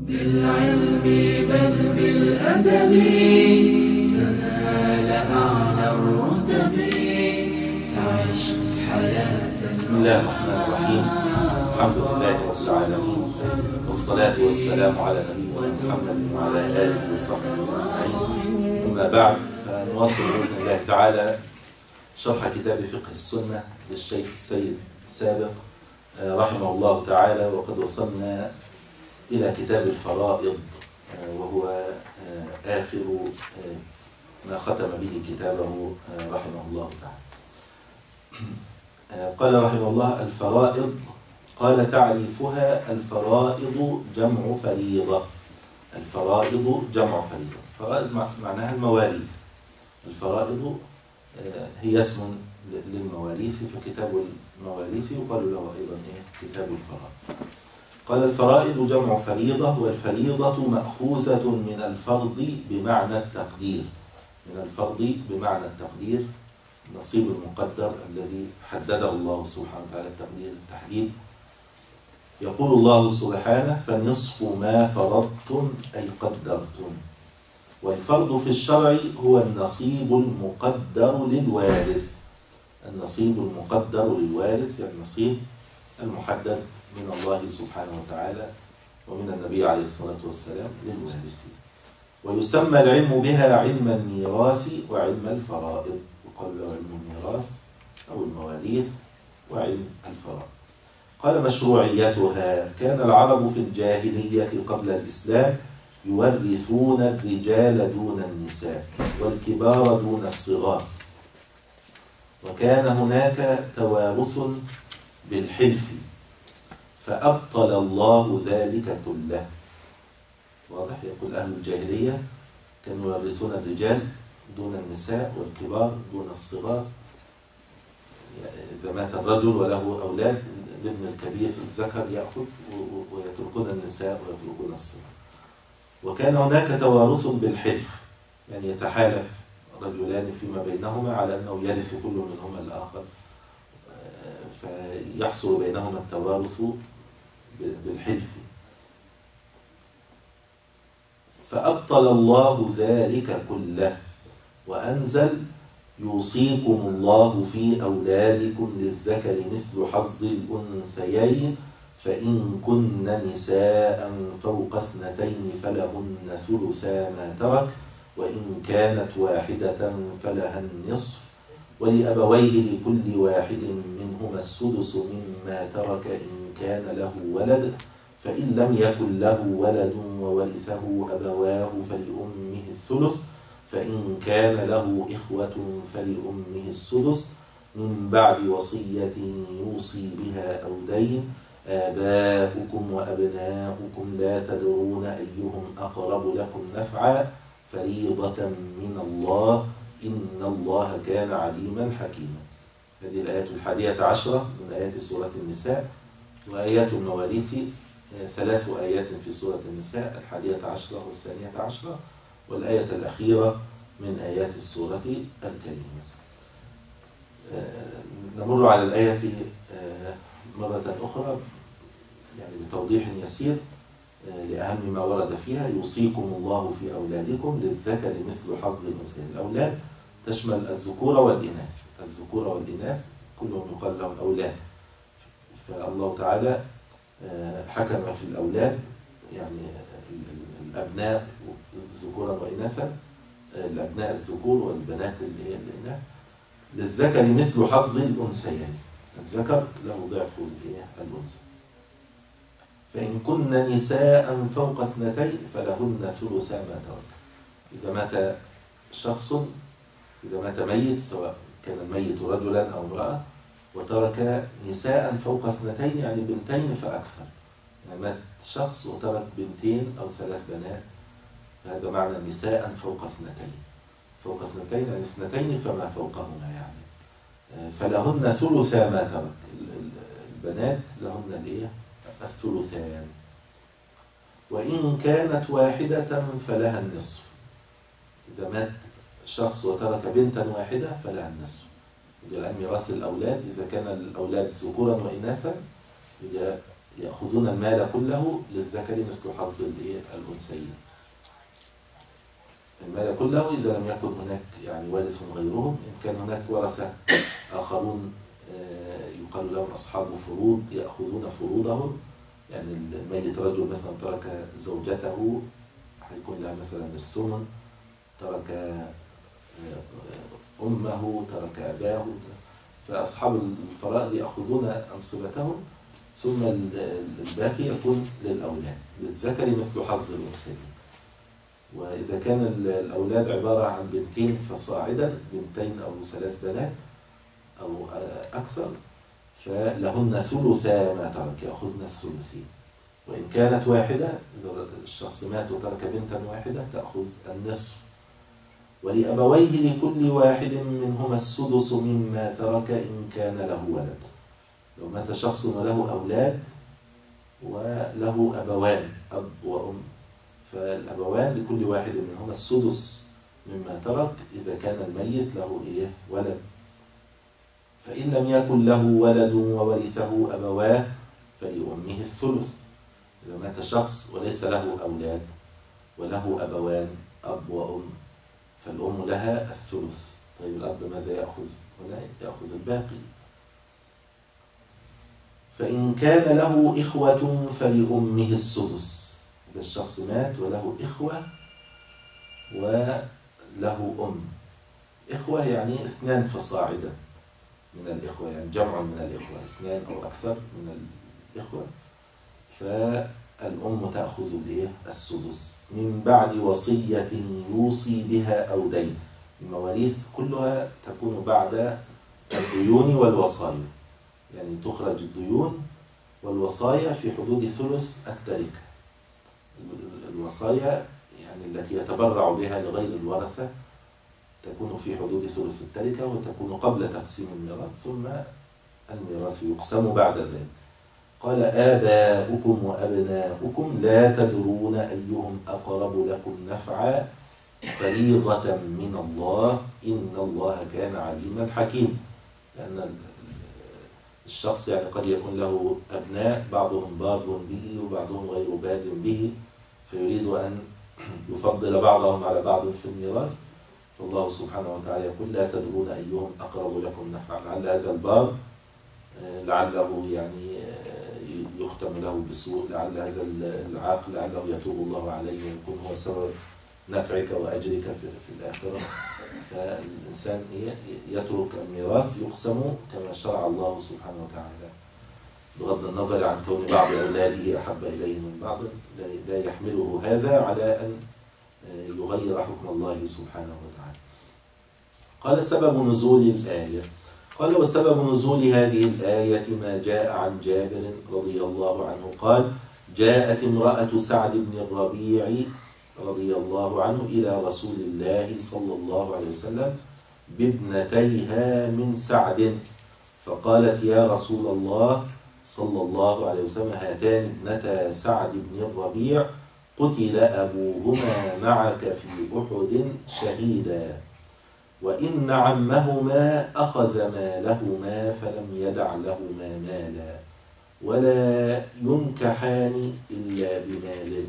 بالعلم بل بالأدب تنال أعلى الرتب فعش حياة. بسم الله الرحمن الرحيم. الحمد لله رب العالمين، والصلاة والسلام على نبينا محمد وعلى آله وصحبه أجمعين. أما بعد، فنواصل بإذن الله تعالى شرح كتاب فقه السنة للشيخ السيد السابق رحمه الله تعالى، وقد وصلنا إلى كتاب الفرائض، وهو آخر ما ختم به كتابه رحمه الله تعالى. قال رحمه الله: الفرائض. قال: تعريفها: الفرائض جمع فريضة. الفرائض جمع فريضة. فرائض معناها المواريث. الفرائض هي اسم للمواريث، فكتاب المواريث يقال له أيضا كتاب الفرائض. قال: الفرائض جمع فريضة، والفريضة مأخوذة من الفرض بمعنى التقدير. من الفرض بمعنى التقدير، النصيب المقدر الذي حدده الله سبحانه وتعالى التقدير التحديد. يقول الله سبحانه: فنصف ما فرضتم أي قدرتم. والفرض في الشرع هو النصيب المقدر للوارث. النصيب المقدر للوارث يعني النصيب المحدد من الله سبحانه وتعالى ومن النبي عليه الصلاة والسلام للوارثين. ويسمى العلم بها علم الميراث وعلم الفرائض. يقال له علم الميراث أو المواريث وعلم الفرائض. قال: مشروعيتها: كان العرب في الجاهلية قبل الإسلام يورثون الرجال دون النساء والكبار دون الصغار، وكان هناك توارث بالحلف، فأبطل الله ذلك كله. واضح؟ يقول أهل الجاهلية كانوا يورثون الرجال دون النساء والكبار دون الصغار. إذا مات الرجل وله أولاد، الابن الكبير الذكر يأخذ ويتركون النساء ويتركون الصغار. وكان هناك توارث بالحلف، يعني يتحالف رجلان فيما بينهما على أنه يرث كل منهما الآخر، فيحصل بينهما التوارث بالحلف. فأبطل الله ذلك كله وأنزل: يوصيكم الله في أولادكم للذكر مثل حظ الأنثيين فإن كن نساء فوق 2 فلهن ثلثا ما ترك وإن كانت واحدة فلها النصف ولأبويه لكل واحد منهما السدس مما ترك إن كان له ولد فإن لم يكن له ولد وورثه أبواه فلأمه الثلث فإن كان له إخوة فلأمه السدس من بعد وصية يوصي بها أو دين. آباؤكم وأبناؤكم لا تدرون أيهم أقرب لكم نفعا فريضة من الله إن الله كان عليما حكيما. هذه الآية 11 من آيات سورة النساء. وآيات المواريث 3 آيات في سورة النساء، 11 و12 والآية الأخيرة من آيات السورة الكريمة. نمر على الآية مرة أخرى يعني بتوضيح يسير لأهم ما ورد فيها. يوصيكم الله في أولادكم للذكر مثل حظ الأنثيين. الأولاد تشمل الذكور والإناث. الذكور والإناث كلهم يقال لهم أولاد. فالله تعالى حكم في الأولاد يعني الأبناء ذكورا وإناثا، الأبناء الذكور والبنات الإناث، للذكر مثل حظ الأنثيين. الذكر له ضعف الأنثى. فإن كن نساء فوق 2 فلهن ثلثا ما ترك. إذا مات شخص، إذا مات ميت سواء كان الميت رجلا أو امرأة وترك نساء فوق 2 يعني 2 فأكثر، يعني مات شخص وترك 2 أو 3 بنات، هذا معنى نساء فوق 2. فوق 2 يعني 2 فما فوقهما يعني. فلهن ثلثا ما ترك. البنات لهن الثلثان. وإن كانت واحدة فلها النصف. إذا مات شخص وترك بنتا واحدة فلها النصف. يبقى ميراث الأولاد إذا كان الأولاد ذكورا وإناثا يبقى يأخذون المال كله، للذكر مثل حظ الأنثيين. المال كله إذا لم يكن هناك يعني وارث غيرهم. إن كان هناك ورثة آخرون يقال لهم أصحاب فروض يأخذون فروضهم، يعني الميت رجل مثلا ترك زوجته هيكون لها مثلا الثمن، ترك أمه، ترك أباه، فأصحاب الفرائض يأخذون أنصبتهم، ثم الباقي يكون للأولاد، للذكر مثل حظ الأنثيين. وإذا كان الأولاد عبارة عن بنتين فصاعدا، بنتين أو 3 بنات أو أكثر، فلهن ثلثا ما ترك، يأخذن الثلثين. وإن كانت واحدة، إذا الشخص مات وترك بنتا واحدة، تأخذ النصف. ولأبويه لكل واحد منهما السدس مما ترك إن كان له ولد. لو مات شخص وله أولاد وله أبوان، أب وأم، فالأبوان لكل واحد منهما السدس مما ترك إذا كان الميت له ولد. فإن لم يكن له ولد وورثه أبواه فلأمه الثلث. إذا مات شخص وليس له أولاد وله أبوان أب وأم، فالأم لها الثلث. طيب الأب ماذا يأخذ؟ هنا يأخذ الباقي. فإن كان له إخوة فلأمه السدس. إذا الشخص مات وله إخوة وله أم، إخوة يعني 2 فصاعدا من الإخوة، يعني جمع من الإخوة، 2 أو أكثر من الإخوة، فالأم تأخذ السدس من بعد وصية يوصي بها أو دين. المواريث كلها تكون بعد الديون والوصايا، يعني تخرج الديون والوصايا في حدود ثلث التركة. الوصايا يعني التي يتبرع بها لغير الورثة تكون في حدود ثلث التركة، وتكون قبل تقسيم الميراث، ثم الميراث يقسم بعد ذلك. قال آباؤكم وأبناؤكم لا تدرون أيهم أقرب لكم نفعا فريضة من الله إن الله كان عليما حكيما. لأن الشخص يعني قد يكون له أبناء بعضهم بار به وبعضهم غير بار به، فيريد أن يفضل بعضهم على بعض في الميراث، فالله سبحانه وتعالى يقول لا تدرون أيهم أقرب لكم نفعا. لعل هذا البار لعله يعني يختم له بسوء، لعل هذا العاقل لعله يتوب الله عليه ويكون هو سبب نفعك وأجرك في الآخرة. فالإنسان يترك الميراث يقسم كما شرع الله سبحانه وتعالى، بغض النظر عن كون بعض أولاده أحب إليه من بعض، لا يحمله هذا على أن يغير حكم الله سبحانه وتعالى. قال سبب نزول الآية. قال وسبب نزول هذه الآية ما جاء عن جابر رضي الله عنه قال جاءت امرأة سعد بن الربيع رضي الله عنه إلى رسول الله صلى الله عليه وسلم بابنتيها من سعد، فقالت يا رسول الله صلى الله عليه وسلم هاتان ابنتا سعد بن الربيع قتل أبوهما معك في أحد شهيدا، وإن عمهما أخذ مالهما فلم يدع لهما مالا ولا ينكحان إلا بمال.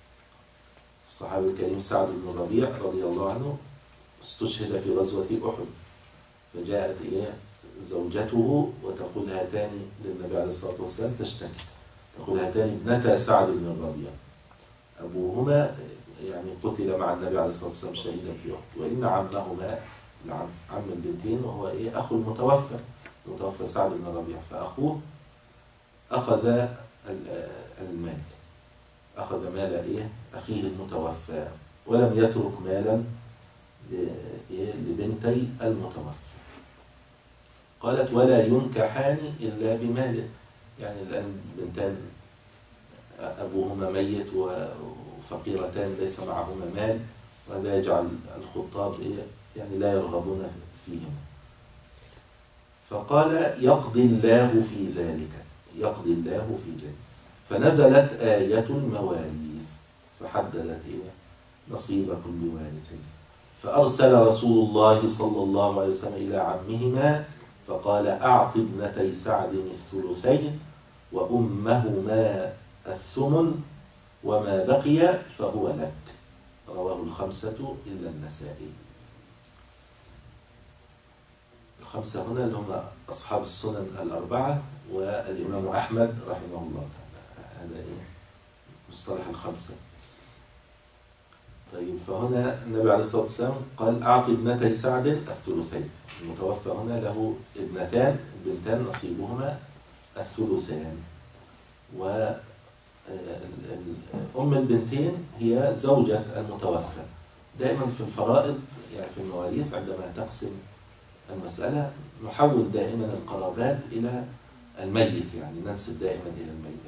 الصحابي الكريم سعد بن الربيع رضي الله عنه استشهد في غزوة أحد، فجاءت إليه زوجته وتقول هاتان للنبي عليه الصلاة والسلام تشتكي، تقول هاتان ابنتا سعد بن الربيع أبوهما يعني قتل مع النبي عليه الصلاة والسلام شهيدا في أحد، وإن عمهما عم البنتين وهو أخو المتوفى سعد بن الربيع، فأخوه أخذ المال، أخذ مال أخيه المتوفى ولم يترك مالا لبنتي المتوفى. قالت ولا ينكحان إلا بمال، يعني الآن بنتان أبوهما ميت وفقيرتان ليس معهما مال، وهذا يجعل الخطاب يعني لا يرغبون فيهم. فقال يقضي الله في ذلك، يقضي الله في ذلك. فنزلت آية المواريث فحددت نصيب كل وارث، فأرسل رسول الله صلى الله عليه وسلم إلى عمهما فقال أعط ابنتي سعد الثلثين وأمهما الثمن وما بقي فهو لك. رواه الخمسة إلا النسائي. الخمسة هنا اللي هم أصحاب السنن الأربعة والإمام أحمد رحمه الله تعالى. هذا إيه مصطلح الخمسة. طيب، فهنا النبي عليه الصلاة والسلام قال أعط ابنتي سعد الثلثين. المتوفى هنا له ابنتان، البنتان نصيبهما الثلثان. وأم البنتين هي زوجة المتوفى. دائما في الفرائض يعني في المواريث عندما تقسم المسألة نحول دائما القرابات إلى الميت، يعني ننسب دائما إلى الميت.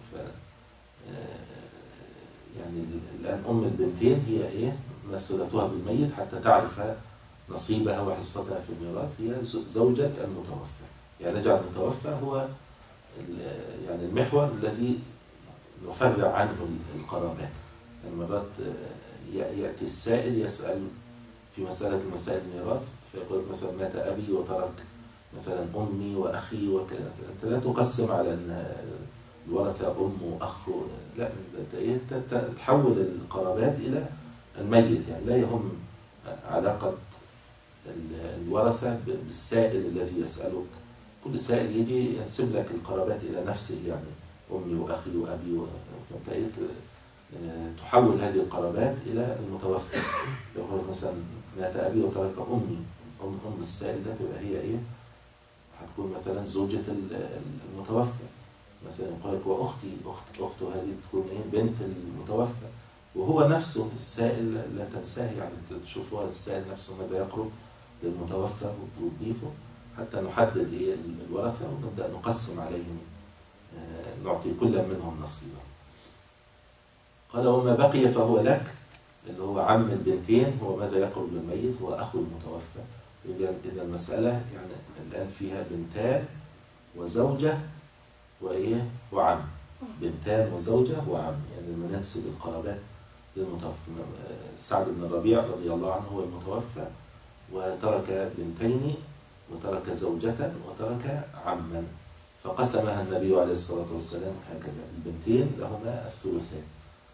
يعني الآن أم البنتين هي إيه؟ مسألتها بالميت حتى تعرف نصيبها وحصتها في الميراث، هي زوجة المتوفى. يعني نجعل المتوفى هو يعني المحور الذي نفرع عنه القرابات. يعني مرات يأتي السائل يسأل في مسألة مسائل الميراث فيقول مثلا مات أبي وترك مثلا أمي وأخي وكذا. أنت لا تقسم على أن الورثة أم وأخ، لا، تحول القرابات إلى الميت. يعني لا يهم علاقة الورثة بالسائل الذي يسألك. كل سائل يجي ينسب لك القرابات إلى نفسه، يعني أمي وأخي وأبي فأنت تحول هذه القرابات إلى المتوفى. يقول مثلا مات أبي وترك أمي، أم السائل ده تبقى هي إيه؟ هتكون مثلا زوجة المتوفى. مثلا يقول لك وأختي، أخته هذه تكون إيه؟ بنت المتوفى. وهو نفسه السائل لا تنساه، يعني تشوف هو السائل نفسه ماذا يقرب للمتوفى وتضيفه حتى نحدد إيه الورثة ونبدأ نقسم عليهم، نعطي كل منهم نصيبا. قال وما بقي فهو لك، اللي هو عم البنتين هو ماذا يقرب للميت هو أخو المتوفى. إذا المسألة يعني الآن فيها بنتان وزوجة وإيه وعم. بنتان وزوجة وعم، يعني لما ننسب القرابات للمتوفى. سعد بن الربيع رضي الله عنه هو المتوفى وترك بنتين وترك زوجة وترك عما، فقسمها النبي عليه الصلاة والسلام هكذا: البنتين لهما الثلثان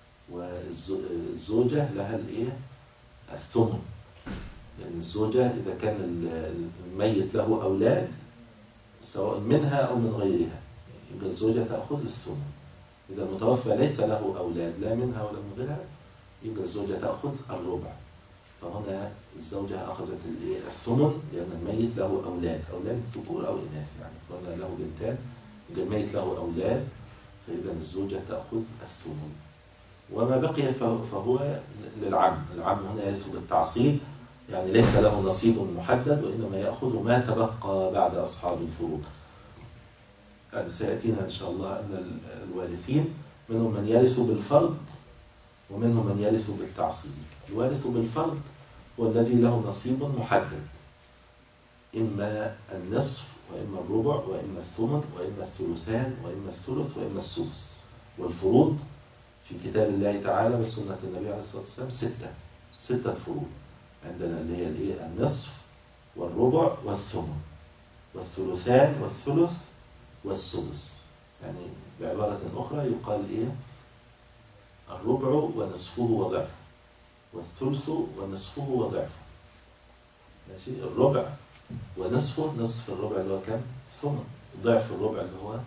والزوجة لها الإيه؟ الثمن. لأن الزوجة إذا كان الميت له أولاد سواء منها أو من غيرها يبقى الزوجة تأخذ الثمن. إذا المتوفى ليس له أولاد لا منها ولا من غيرها يبقى الزوجة تأخذ الربع. فهنا الزوجة أخذت الثمن لأن الميت له أولاد ذكور أو إناث، يعني فهنا له بنتان يبقى الميت له أولاد، فإذا الزوجة تأخذ الثمن. وما بقي فهو للعم. العم هنا يرث بالتعصيب، يعني ليس له نصيب محدد وإنما يأخذ ما تبقى بعد أصحاب الفروض. هذا سيأتينا إن شاء الله أن الوارثين منهم من يرث بالفرض ومنهم من يرث بالتعصيب. الوارث بالفرض هو الذي له نصيب محدد، إما النصف وإما الربع وإما الثمن وإما الثلثان وإما الثلث وإما السدس. والفروض في كتاب الله تعالى وسنة النبي عليه الصلاة والسلام ستة فروض عندنا، اللي هي النصف والربع والثمن والثلثان والثلث والسدس. يعني بعبارة أخرى يقال إيه؟ الربع ونصفه وضعفه، والثلث ونصفه وضعفه. ماشي؟ الربع ونصفه، نصف الربع اللي هو كم؟ ثمن. ضعف الربع اللي هو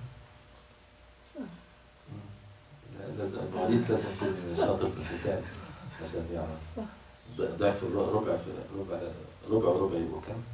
لازم المواليد لازم يكون شاطر في الحساب عشان يعرف. ضعف الربع في ربع وربع يبقوا كم؟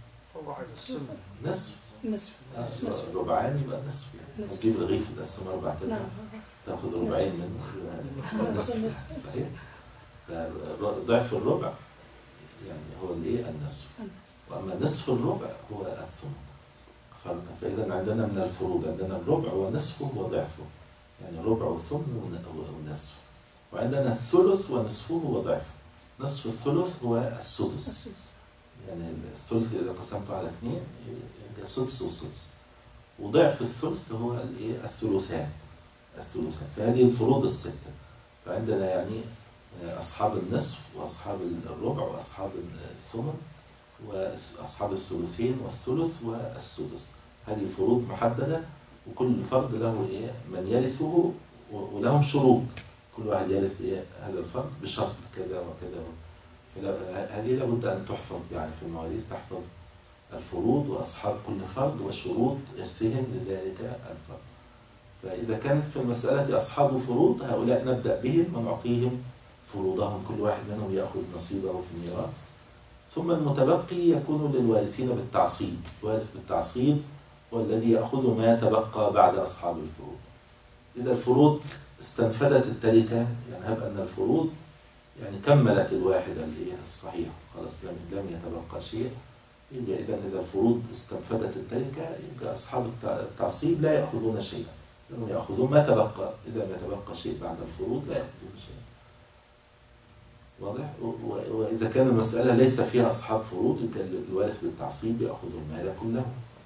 نصف. ربعان يبقى نصف. يعني تجيب الرغيف وتقسمه 4 أرباع تاخذ ربعين منه نصف. صحيح؟ ضعف الربع يعني هو الايه؟ النصف. واما نصف الربع هو الثمن. فاذا عندنا من الفروض عندنا الربع ونصفه وضعفه، يعني الربع والثمن والنصف. وعندنا الثلث ونصفه وضعفه. نصف الثلث هو السدس، يعني الثلث إذا قسمته على 2 يبقى سدس وسدس. وضعف الثلث هو الايه؟ الثلثان. فهذه الفروض الستة. فعندنا يعني أصحاب النصف وأصحاب الربع وأصحاب الثمن وأصحاب الثلثين والثلث والسدس. هذه فروض محددة وكل فرد له من يرثه ولهم شروط، كل واحد يرث هذا الفرد بشرط كذا وكذا. هذه لابد أن تحفظ، يعني في المواريث تحفظ الفروض وأصحاب كل فرد وشروط إرثهم لذلك الفرد. فإذا كان في المسألة أصحاب فروض، هؤلاء نبدأ بهم ونعطيهم فروضهم، كل واحد منهم يأخذ نصيبه في الميراث. ثم المتبقي يكون للوارثين بالتعصيب، الوارث بالتعصيب هو الذي يأخذ ما تبقى بعد أصحاب الفروض. إذا الفروض استنفدت التركة، يعني هب أن الفروض يعني كملت الواحدة الصحيح، خلاص لم يتبقى شيء، يبقى إذا الفروض استنفدت التركة، يبقى أصحاب التعصيب لا يأخذون شيئا، لأنهم يأخذون ما تبقى. إذا ما يتبقى شيء بعد الفروض لا يأخذون شيئا. واضح؟ وإذا كان المسألة ليس فيها أصحاب فروض، يبقى الوارث بالتعصيب يأخذ المال كله.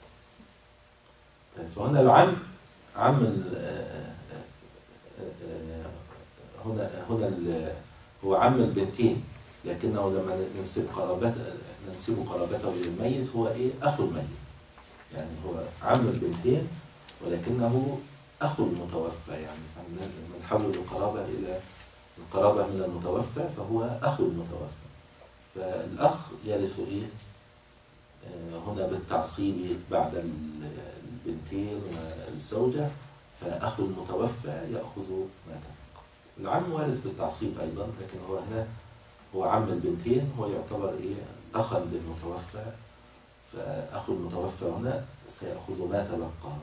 فهنا العم هنا هو عم البنتين، لكنه لما ننسب قرابته إلى الميت هو أخو الميت، يعني هو عم البنتين ولكنه أخو المتوفى، يعني نحول القرابة إلى القرابة من المتوفى، فهو أخو المتوفى. فالأخ يرث هنا بالتعصيب بعد البنتين والزوجة، فأخو المتوفى يأخذ ما تبقى. العم وارث بالتعصيب أيضا، لكن هو هنا هو عم البنتين، هو يعتبر أخا للمتوفى، فأخو المتوفى هنا سيأخذ ما تبقى.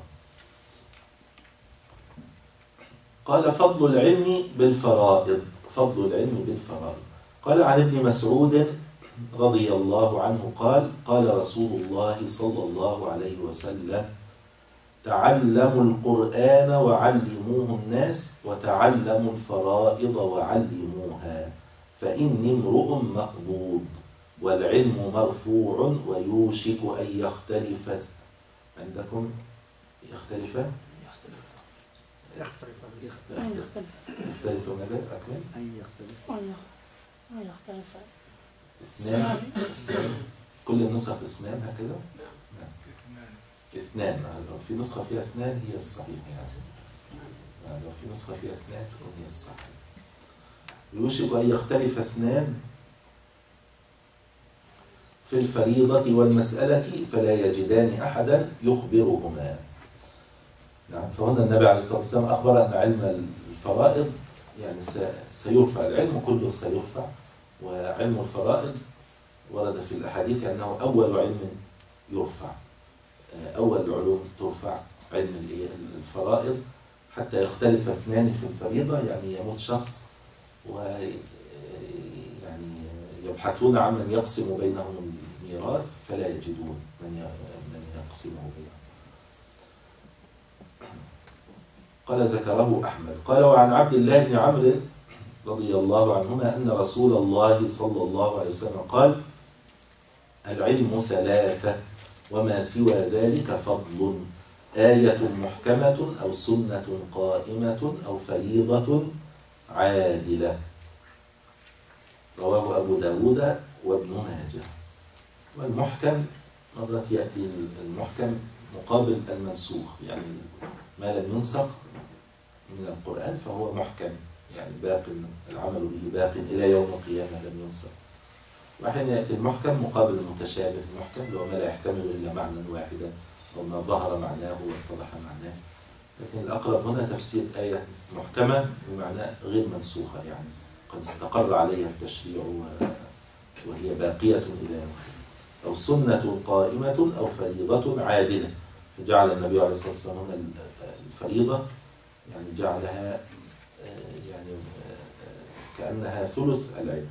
قال فضل العلم بالفرائض، فضل العلم بالفرائض. قال عن ابن مسعود رضي الله عنه قال قال رسول الله صلى الله عليه وسلم: تعلموا القرآن وعلموه الناس، وتعلموا الفرائض وعلموها، فإني امرؤ مقبوض، والعلم مرفوع ويوشك أن يختلف. عندكم يختلف ماذا؟ أكمل. أن يختلف اثنان. كل النسخ اثنان هكذا؟ اثنان. لو في نسخة فيها اثنان هي الصحيحة، يعني لو في نسخة فيها اثنان تكون هي الصحيحة. يوشك أن يختلف اثنان في الفريضة والمسألة فلا يجدان أحدا يخبرهما. نعم. فهنا النبي عليه الصلاة والسلام أخبر أن علم الفرائض يعني سيرفع، العلم كله سيرفع، وعلم الفرائض ورد في الأحاديث أنه أول علم يرفع، أول العلوم ترفع علم الفرائض، حتى يختلف اثنان في الفريضة، يعني يموت شخص ويعني يبحثون عن من يقسم بينهم الميراث فلا يجدون من يقسمه بينهم. قال ذكره أحمد. قال وعن عبد الله بن عمرو رضي الله عنهما أن رسول الله صلى الله عليه وسلم قال: العلم ثلاثة وما سوى ذلك فضل، آية محكمة أو سنة قائمة أو فريضة عادلة. رواه أبو داود وابن ماجه. والمحكم مرات يأتي المحكم مقابل المنسوخ، يعني ما لم ينسخ من القرآن فهو محكم، يعني باق العمل به باق إلى يوم القيامة لم ينسخ. وأحيانا يأتي المحكم مقابل المتشابه، المحكم هو ما لا يحتمل إلا معنى واحدا أو ما ظهر معناه واتضح معناه. لكن الأقرب هنا تفسير آية محكمة بمعنى غير منسوخة، يعني قد استقر عليها التشريع وهي باقية إلى يوم القيامة، أو سنة قائمة أو فريضة عادلة. فجعل النبي عليه الصلاة والسلام هنا الفريضة يعني جعلها يعني كأنها ثلث العلم.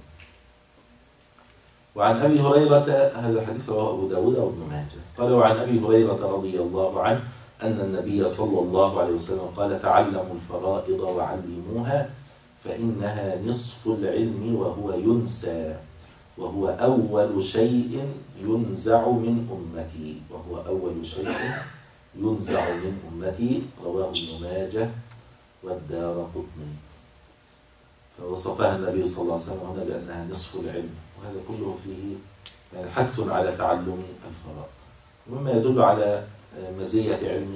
وعن أبي هريرة، هذا الحديث رواه أبو داود وابن ماجه. قال وعن أبي هريرة رضي الله عنه أن النبي صلى الله عليه وسلم قال: تعلموا الفرائض وعلموها، فإنها نصف العلم وهو ينسى، وهو أول شيء ينزع من أمتي، وهو أول شيء ينزع من أمتي. رواه ابن ماجه والدارقطني. فوصفها النبي صلى الله عليه وسلم هنا بأنها نصف العلم، وهذا كله فيه يعني حث على تعلم الفرائض، ومما يدل على مزية علم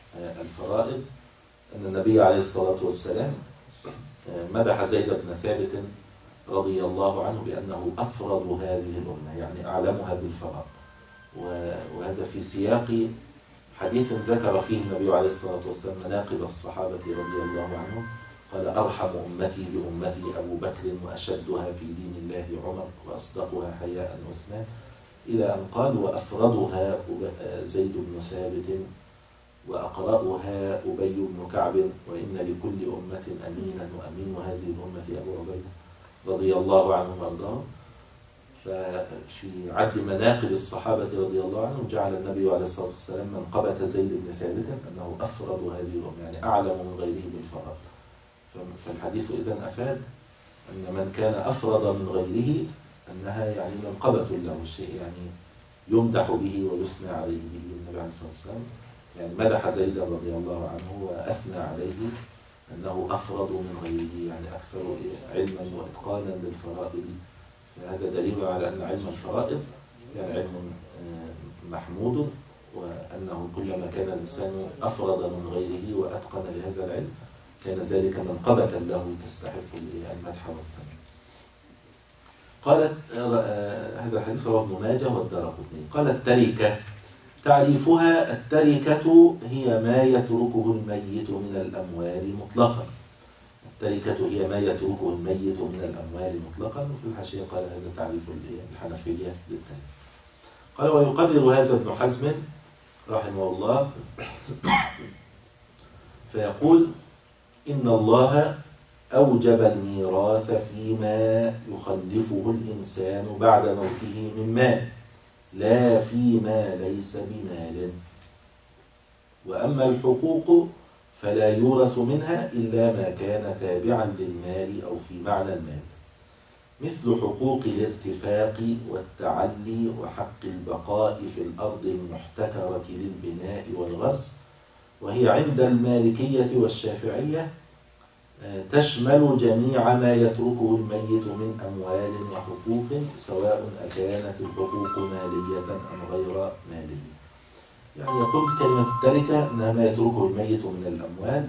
الفرائض أن النبي عليه الصلاة والسلام مدح زيد بن ثابت رضي الله عنه بأنه أفرد هذه الأمة، يعني أعلمها بالفرائض. وهذا في سياق حديث ذكر فيه النبي عليه الصلاة والسلام مناقب الصحابة رضي الله عنهم. قال: أرحم أمتي بأمتي أبو بكر، وأشدها في دين الله عمر، وأصدقها حياء عثمان، إلى أن قال: وأفرضها زيد بن ثابت، وأقرأها أبي بن كعب، وإن لكل أمة أمينا، وأمين هذه الأمة أبو عبيدة رضي الله عنه وأرضاه. ففي عد مناقب الصحابة رضي الله عنهم جعل النبي عليه الصلاة والسلام منقبة زيد بن ثابت أنه أفرض هذه الأمة، يعني أعلم من غيره بالفرائض. فالحديث إذن أفاد أن من كان أفرض من غيره أنها يعني منقبة له، شيء يعني يمدح به ويثنى عليه به. النبي عليه الصلاة والسلام يعني مدح زيد رضي الله عنه وأثنى عليه أنه أفرض من غيره، يعني أكثر علما وإتقانا للفرائض. فهذا دليل على أن علم الفرائض يعني علم محمود، وأنه كلما كان الإنسان أفرض من غيره وأتقن لهذا العلم كان ذلك منقبة له تستحق المدح والثناء. قالت هذا الحديث رواه ابن ماجه والدارقطني. قال: التركة تعريفها: التركة هي ما يتركه الميت من الأموال مطلقا. التركة هي ما يتركه الميت من الأموال مطلقا. وفي الحاشية قال: هذا تعريف الحنفية للتركة. قال: ويقرر هذا ابن حزم رحمه الله فيقول: إن الله أوجب الميراث فيما يخلفه الإنسان بعد موته من مال، لا فيما ليس بمال. وأما الحقوق فلا يورث منها إلا ما كان تابعا للمال أو في معنى المال، مثل حقوق الارتفاق والتعلي وحق البقاء في الأرض المحتكرة للبناء والغرس، وهي عند المالكية والشافعية تشمل جميع ما يتركه الميت من أموال وحقوق، سواء أكانت الحقوق مالية أم غير مالية. يعني يقول كلمة التركة أنها ما يتركه الميت من الأموال.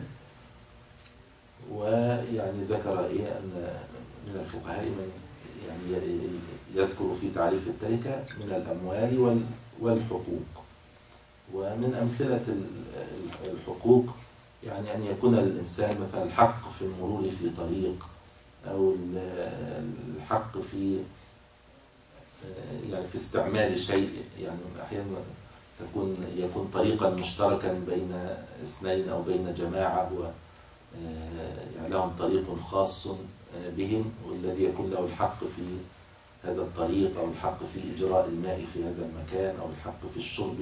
ويعني ذكر أن من الفقهاء من يعني يذكر في تعريف التركة من الأموال والحقوق. ومن أمثلة الحقوق يعني أن يكون الإنسان مثلا الحق في المرور في طريق، أو الحق في يعني في استعمال شيء. يعني أحيانا يكون طريقا مشتركا بين اثنين أو بين جماعة، يعني لهم طريق خاص بهم، والذي يكون له الحق في هذا الطريق، أو الحق في إجراء الماء في هذا المكان، أو الحق في الشرب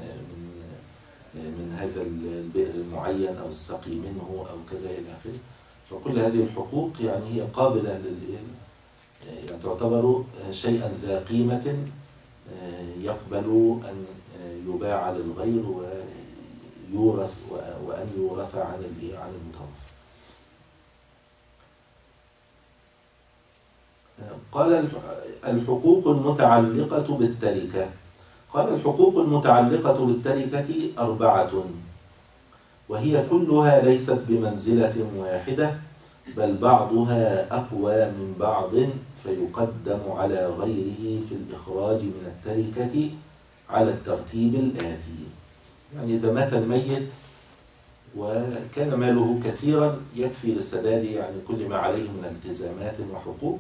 من هذا البئر المعين، أو السقي منه، أو كذا إلى آخره. فكل هذه الحقوق يعني هي قابلة يعني تعتبر شيئا ذا قيمة يقبل أن يباع للغير ويورث، وأن يورث عن المتوفى. قال: الحقوق المتعلقة بالتركة. قال: الحقوق المتعلقة بالتركة 4، وهي كلها ليست بمنزلة واحدة، بل بعضها أقوى من بعض، فيقدم على غيره في الإخراج من التركة على الترتيب الآتي. يعني إذا مات الميت وكان ماله كثيرا يكفي للسداد يعني كل ما عليه من التزامات وحقوق،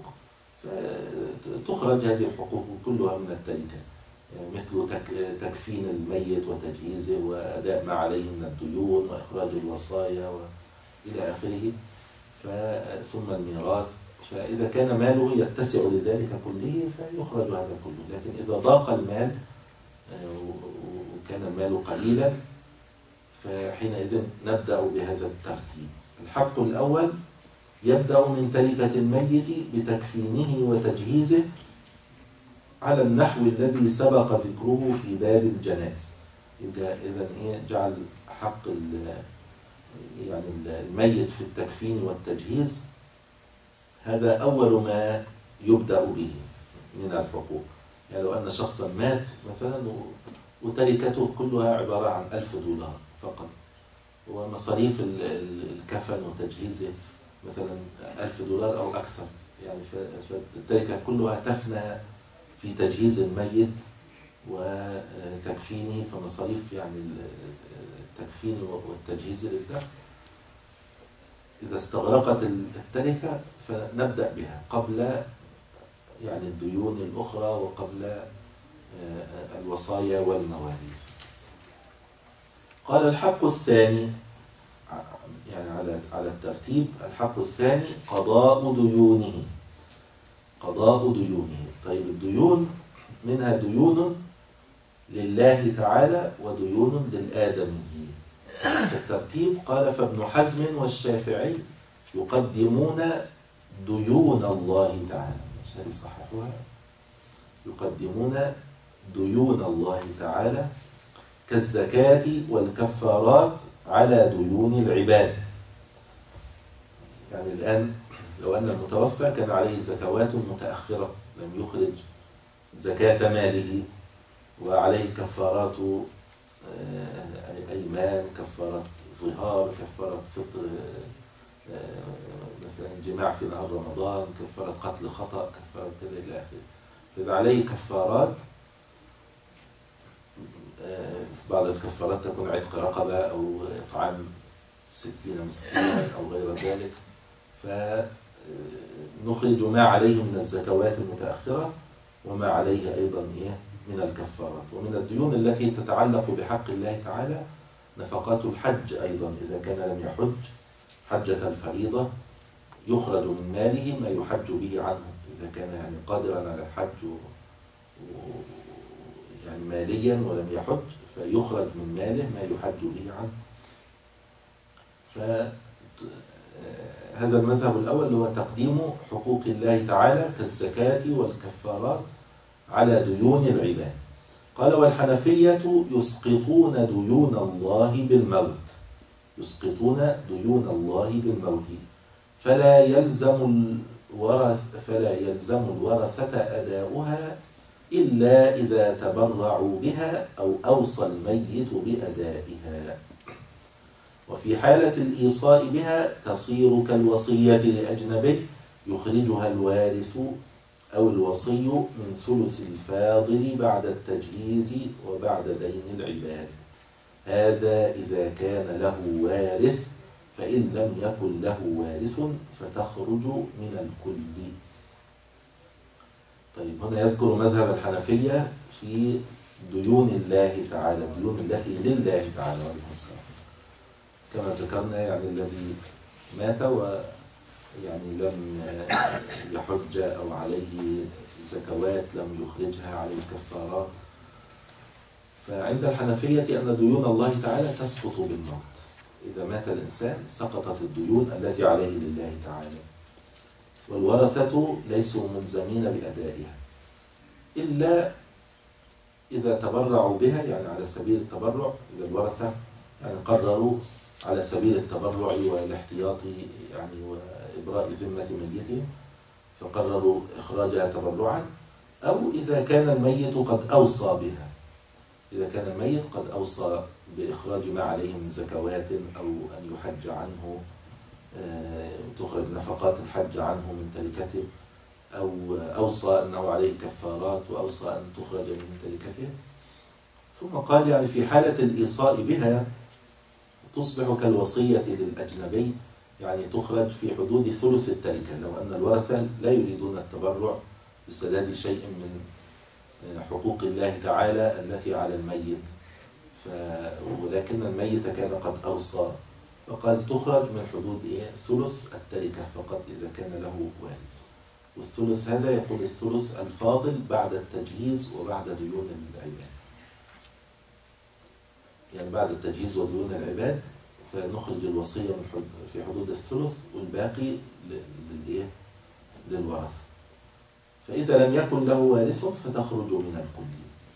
فتخرج هذه الحقوق كلها من التركة، مثل تكفين الميت وتجهيزه، وأداء ما عليه من الديون، وإخراج الوصايا إلى آخره، ثم الميراث. فإذا كان ماله يتسع لذلك كله فيخرج هذا كله. لكن إذا ضاق المال وكان المال قليلا فحينئذ نبدأ بهذا الترتيب. الحق الأول يبدأ من تركة الميت بتكفينه وتجهيزه على النحو الذي سبق ذكره في باب الجنائز. إذن جعل حق يعني الميت في التكفين والتجهيز هذا أول ما يبدأ به من الحقوق. يعني لو أن شخصا مات مثلا وتركته كلها عبارة عن $1000 فقط، ومصاريف الكفن وتجهيزه مثلا $1000 أو أكثر، يعني فالتركة كلها تفنى في تجهيز الميت وتكفينه، فمصاريف يعني التكفين والتجهيز للدفن إذا استغرقت التركة فنبدأ بها قبل يعني الديون الأخرى وقبل الوصايا والمواريث. قال الحق الثاني يعني على الترتيب، الحق الثاني قضاء ديونه. قضاء ديونه. طيب الديون منها ديون لله تعالى وديون للآدميين. في الترتيب قال فابن حزم والشافعي يقدمون ديون الله تعالى، مش هتصححوها، يقدمون ديون الله تعالى كالزكاة والكفارات على ديون العباد. يعني الآن لو أن المتوفى كان عليه زكوات متأخرة لم يخرج زكاة ماله وعليه كفارات أيمان، كفارة ظهار، كفارة فطر مثلا جماع في نهار رمضان، كفارة قتل خطأ، كفارة كذا إلى آخره. فإذا عليه كفارات، بعض الكفارات تكون عتق رقبة أو إطعام 60 مسكينا أو غير ذلك، فنخرج ما عليه من الزكوات المتأخرة وما عليه أيضا من الكفارات. ومن الديون التي تتعلق بحق الله تعالى نفقات الحج أيضا، إذا كان لم يحج حجة الفريضة يخرج من ماله ما يحج به عنه، إذا كان يعني قادرا على الحج يعني ماليا ولم يحج فيخرج من ماله ما يحج به عنه. فهذا المذهب الأول هو تقديم حقوق الله تعالى كالزكاة والكفارات على ديون العباد. قال والحنفية يسقطون ديون الله بالموت، يسقطون ديون الله بالموت، فلا يلزم الورثة أداؤها إلا إذا تبرعوا بها أو أوصى الميت بأدائها. وفي حالة الإيصاء بها تصير كالوصية لأجنبي يخرجها الوارث أو الوصي من ثلث الفاضل بعد التجهيز وبعد دين العباد. هذا إذا كان له وارث، فإن لم يكن له وارث فتخرج من الكل. طيب هنا يذكر مذهب الحنفية في ديون الله تعالى، الديون التي لله تعالى عليه السلام، كما ذكرنا يعني الذي مات ويعني لم يحج أو عليه زكوات لم يخرجها، عليه كفارات. فعند الحنفية أن ديون الله تعالى تسقط بالموت، إذا مات الإنسان سقطت الديون التي عليه لله تعالى، والورثة ليسوا ملزمين بأدائها إلا إذا تبرعوا بها، يعني على سبيل التبرع. إذا الورثة يعني قرروا على سبيل التبرع والاحتياط يعني وإبراء ذمة ميتهم فقرروا إخراجها تبرعا، أو إذا كان الميت قد أوصى بها، إذا كان الميت قد أوصى بإخراج ما عليه من زكوات أو أن يحج عنه، تخرج نفقات الحج عنه من تركته، أو أوصى أنه عليه كفارات وأوصى أن تخرج من تركته. ثم قال يعني في حالة الإيصاء بها تصبح كالوصية للأجنبي، يعني تخرج في حدود ثلث التركة لو أن الورثة لا يريدون التبرع بسداد شيء من حقوق الله تعالى التي على الميت، ولكن الميت كان قد أوصى، فقال تخرج من حدود ثلث التركة فقط إذا كان له وارث. والثلث هذا يقول الثلث الفاضل بعد التجهيز وبعد ديون العباد، يعني بعد التجهيز وديون العباد فنخرج الوصية في حدود الثلث والباقي للورثة. فإذا لم يكن له وارث فتخرج من الكل.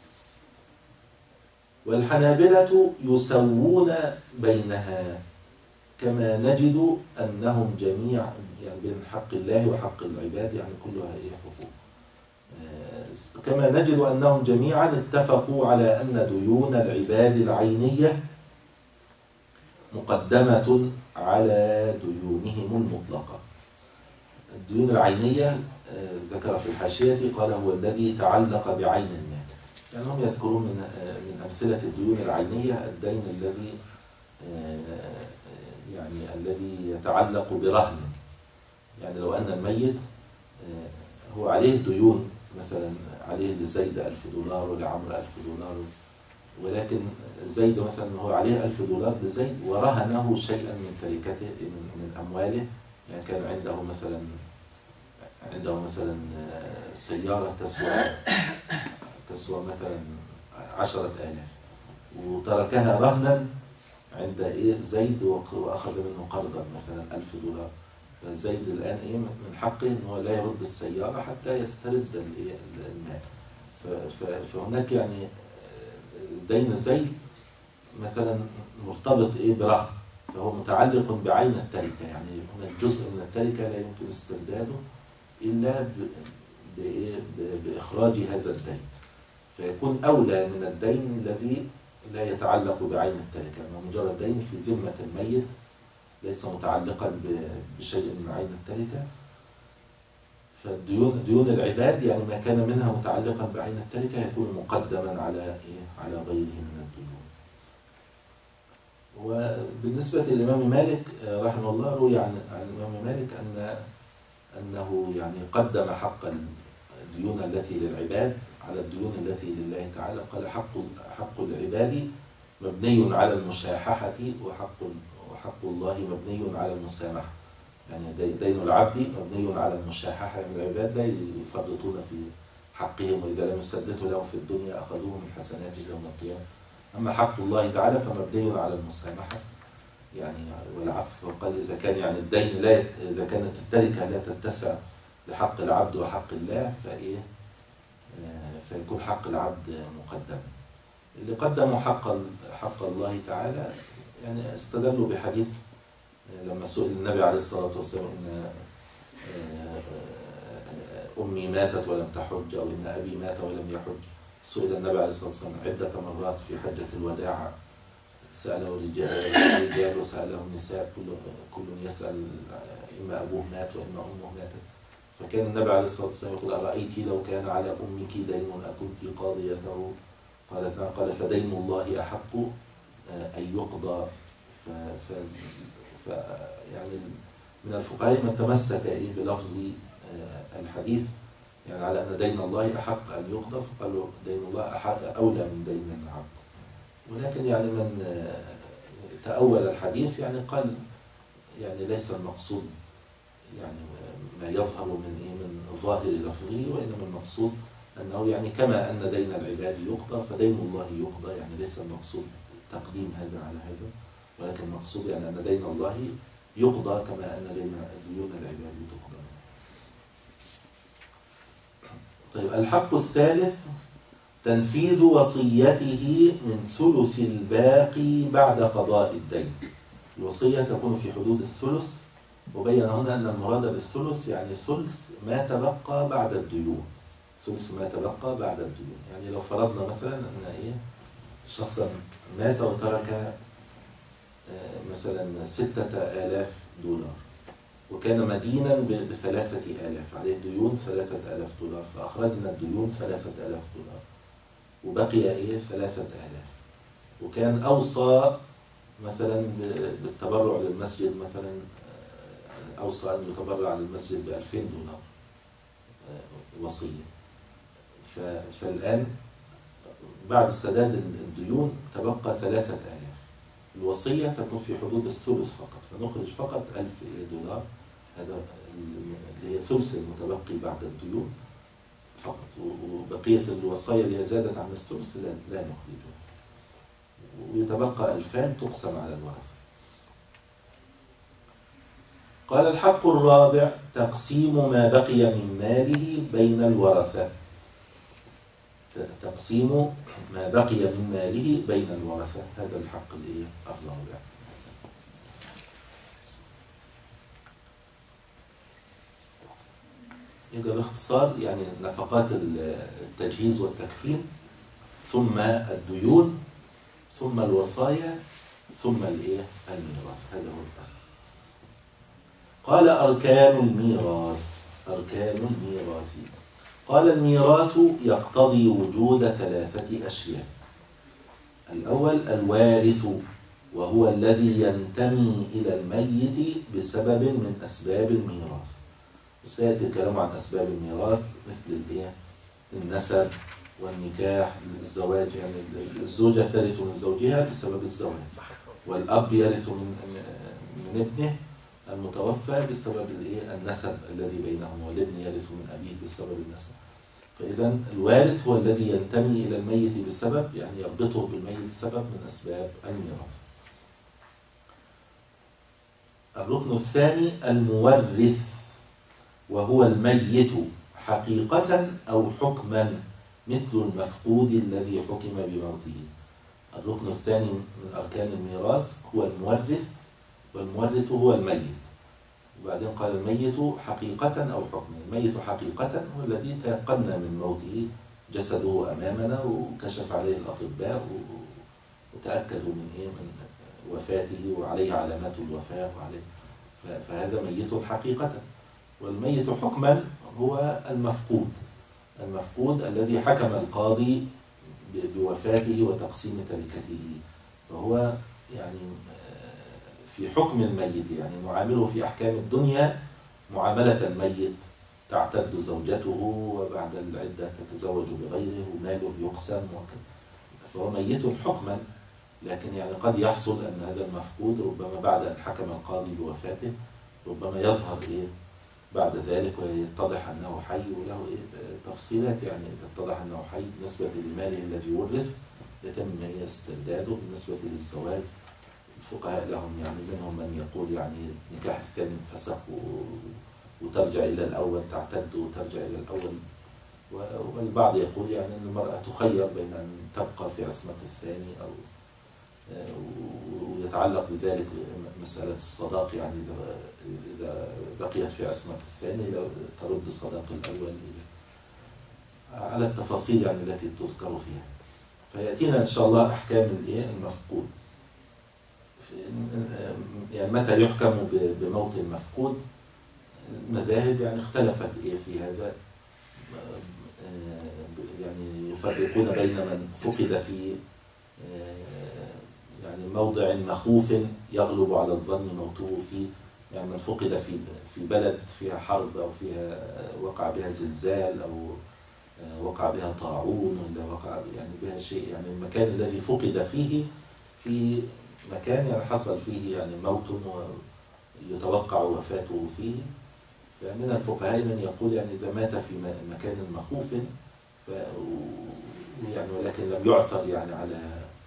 والحنابلة يسوون بينها، كما نجد أنهم جميع يعني بين حق الله وحق العباد يعني كلها حقوق، كما نجد أنهم جميعا اتفقوا على أن ديون العباد العينية مقدمة على ديونهم المطلقة. الديون العينية ذكر في الحاشية قال هو الذي تعلق بعين المال. يعني هم يذكرون من أمثلة الديون العينية الدين الذي يعني الذي يتعلق برهن. يعني لو أن الميت هو عليه ديون، مثلا عليه لزيد $1000 ولعمر $1000، ولكن زيد مثلا هو عليه $1000 لزيد ورهنه شيئا من تركته من أمواله. يعني كان عنده مثلا سيارة تسوى مثلا 10,000 وتركها رهنا عند زيد وأخذ منه قرضا مثلا $1000. فزيد الآن من حقه إن هو لا يرد السيارة حتى يسترد المال. فهناك يعني دين زيد مثلا مرتبط برهن، فهو متعلق بعين التركة. يعني هناك جزء من التركة لا يمكن استرداده إلا بإخراج هذا الدين، فيكون أولى من الدين الذي لا يتعلق بعين التركة، أنه مجرد دين في ذمة الميت ليس متعلقا بشيء من عين التركة. فديون العباد يعني ما كان منها متعلقا بعين التركة يكون مقدما على غيره من الديون. وبالنسبة للإمام مالك رحمه الله روي عن الإمام مالك أنه يعني قدم حق الديون التي للعباد على الديون التي لله تعالى. قال حق العباد مبني على المشاححة وحق الله مبني على المسامحة. يعني دين العبد مبني على المشاححة، من العباد لا يفرطون في حقهم، وإذا لم يسددوا لهم في الدنيا أخذوه من حسناتهم يوم القيامة. أما حق الله تعالى فمبني على المسامحة يعني والعفو. وقال إذا كان يعني الدين إذا كانت التركة لا تتسع لحق العبد وحق الله فيكون حق العبد مقدم. اللي قدموا حق الله تعالى يعني استدلوا بحديث لما سئل النبي عليه الصلاة والسلام إن أمي ماتت ولم تحج، أو إن أبي مات ولم يحج. سئل النبي عليه الصلاة والسلام عدة مرات في حجة الوداع، سأله الرجال وسأله النساء، كل يسأل إما أبوه مات وإما أمه ماتت. فكان النبي عليه الصلاة والسلام يقول أرأيت لو كان على أمك دين أكنت قاضيته؟ قالت نعم. قال فدين الله أحق أن يقضى. يعني من الفقهاء من تمسك بلفظ الحديث يعني على أن دين الله أحق أن يقضى، فقالوا دين الله أولى من دين العبد. ولكن يعني من تأول الحديث يعني قال يعني ليس المقصود يعني ما يظهر من ظاهر لفظه، وإنما المقصود أنه يعني كما أن دين العباد يقضى فدين الله يقضى. يعني ليس المقصود تقديم هذا على هذا، ولكن المقصود يعني أن دين الله يقضى كما أن ديون العباد تقضى. طيب الحق الثالث تنفيذ وصيته من ثلث الباقي بعد قضاء الدين. الوصية تكون في حدود الثلث، وبين هنا أن المراد بالثلث يعني ثلث ما تبقى بعد الديون. ثلث ما تبقى بعد الديون. يعني لو فرضنا مثلا أن شخصا مات وترك مثلا $6,000 وكان مدينا ب3,000، عليه ديون $3,000، فأخرجنا الديون $3,000 وبقي 3,000. وكان أوصى مثلا بالتبرع للمسجد، مثلا أوصى أن يتبرع للمسجد $2,000 وصية. فالآن بعد سداد الديون تبقى 3,000. الوصية تكون في حدود الثلث فقط، فنخرج فقط $1,000، هذا اللي هي ثلث المتبقي بعد الديون فقط، وبقية الوصايا اللي زادت عن الثلث لا نخرجها، ويتبقى 2,000 تقسم على الورثة. قال الحق الرابع تقسيم ما بقي من ماله بين الورثة. تقسيم ما بقي من ماله بين الورثة، هذا الحق الرابع. يبقى باختصار يعني نفقات التجهيز والتكفين، ثم الديون، ثم الوصايا، ثم الميراث. هذا هو الترتيب. قال أركان الميراث. أركان الميراث. قال الميراث يقتضي وجود 3 أشياء. الأول الوارث، وهو الذي ينتمي إلى الميت بسبب من أسباب الميراث. وسيأتي الكلام عن أسباب الميراث مثل النسب والنكاح، الزواج، يعني الزوجة ترث من زوجها بسبب الزواج، والأب يرث من ابنه المتوفى بسبب النسب الذي بينهم، والابن يرث من أبيه بسبب النسب. فإذا الوارث هو الذي ينتمي إلى الميت بسبب، يعني يربطه بالميت سبب من أسباب الميراث. الركن الثاني المورث، وهو الميت حقيقة أو حكما، مثل المفقود الذي حكم بموته. الركن الثاني من أركان الميراث هو المورث، والمورث هو الميت. وبعدين قال الميت حقيقة أو حكما. الميت حقيقة هو الذي تيقنا من موته، جسده أمامنا وكشف عليه الأطباء وتأكدوا من وفاته وعليه علامات الوفاة وعليه، فهذا ميت حقيقة. والميت حكما هو المفقود. المفقود الذي حكم القاضي بوفاته وتقسيم تركته، فهو يعني في حكم الميت، يعني نعامله في أحكام الدنيا معاملة الميت. تعتد زوجته وبعد العدة تتزوج بغيره وماله يقسم وكذا، فهو ميت حكما. لكن يعني قد يحصل أن هذا المفقود ربما بعد أن حكم القاضي بوفاته ربما يظهر بعد ذلك ويتضح أنه حي، وله تفصيلات، يعني يتضح أنه حي بالنسبة لماله الذي ورث يتم استرداده. بالنسبة للزواج الفقهاء لهم يعني منهم من يقول يعني نكاح الثاني انفسخ وترجع إلى الأول، تعتد وترجع إلى الأول. والبعض يقول يعني أن المرأة تخير بين أن تبقى في عصمة الثاني أو ويتعلق بذلك مسألة الصداق، يعني إذا بقيت في عصمة الثاني ترد الصداق الأول على التفاصيل يعني التي تذكر فيها. فيأتينا إن شاء الله أحكام المفقود. يعني متى يحكم بموت المفقود؟ المذاهب يعني اختلفت في هذا، يعني يفرقون بين من فقد في يعني موضع مخوف يغلب على الظن موته فيه، يعني من فقد في بلد فيها حرب أو فيها وقع بها زلزال أو وقع بها طاعون ولا وقع يعني بها شيء، يعني المكان الذي فقد فيه في مكان يعني حصل فيه يعني موت ويتوقع وفاته فيه. فمن الفقهاء من يقول يعني إذا مات في مكان مخوف يعني ولكن لم يعثر يعني على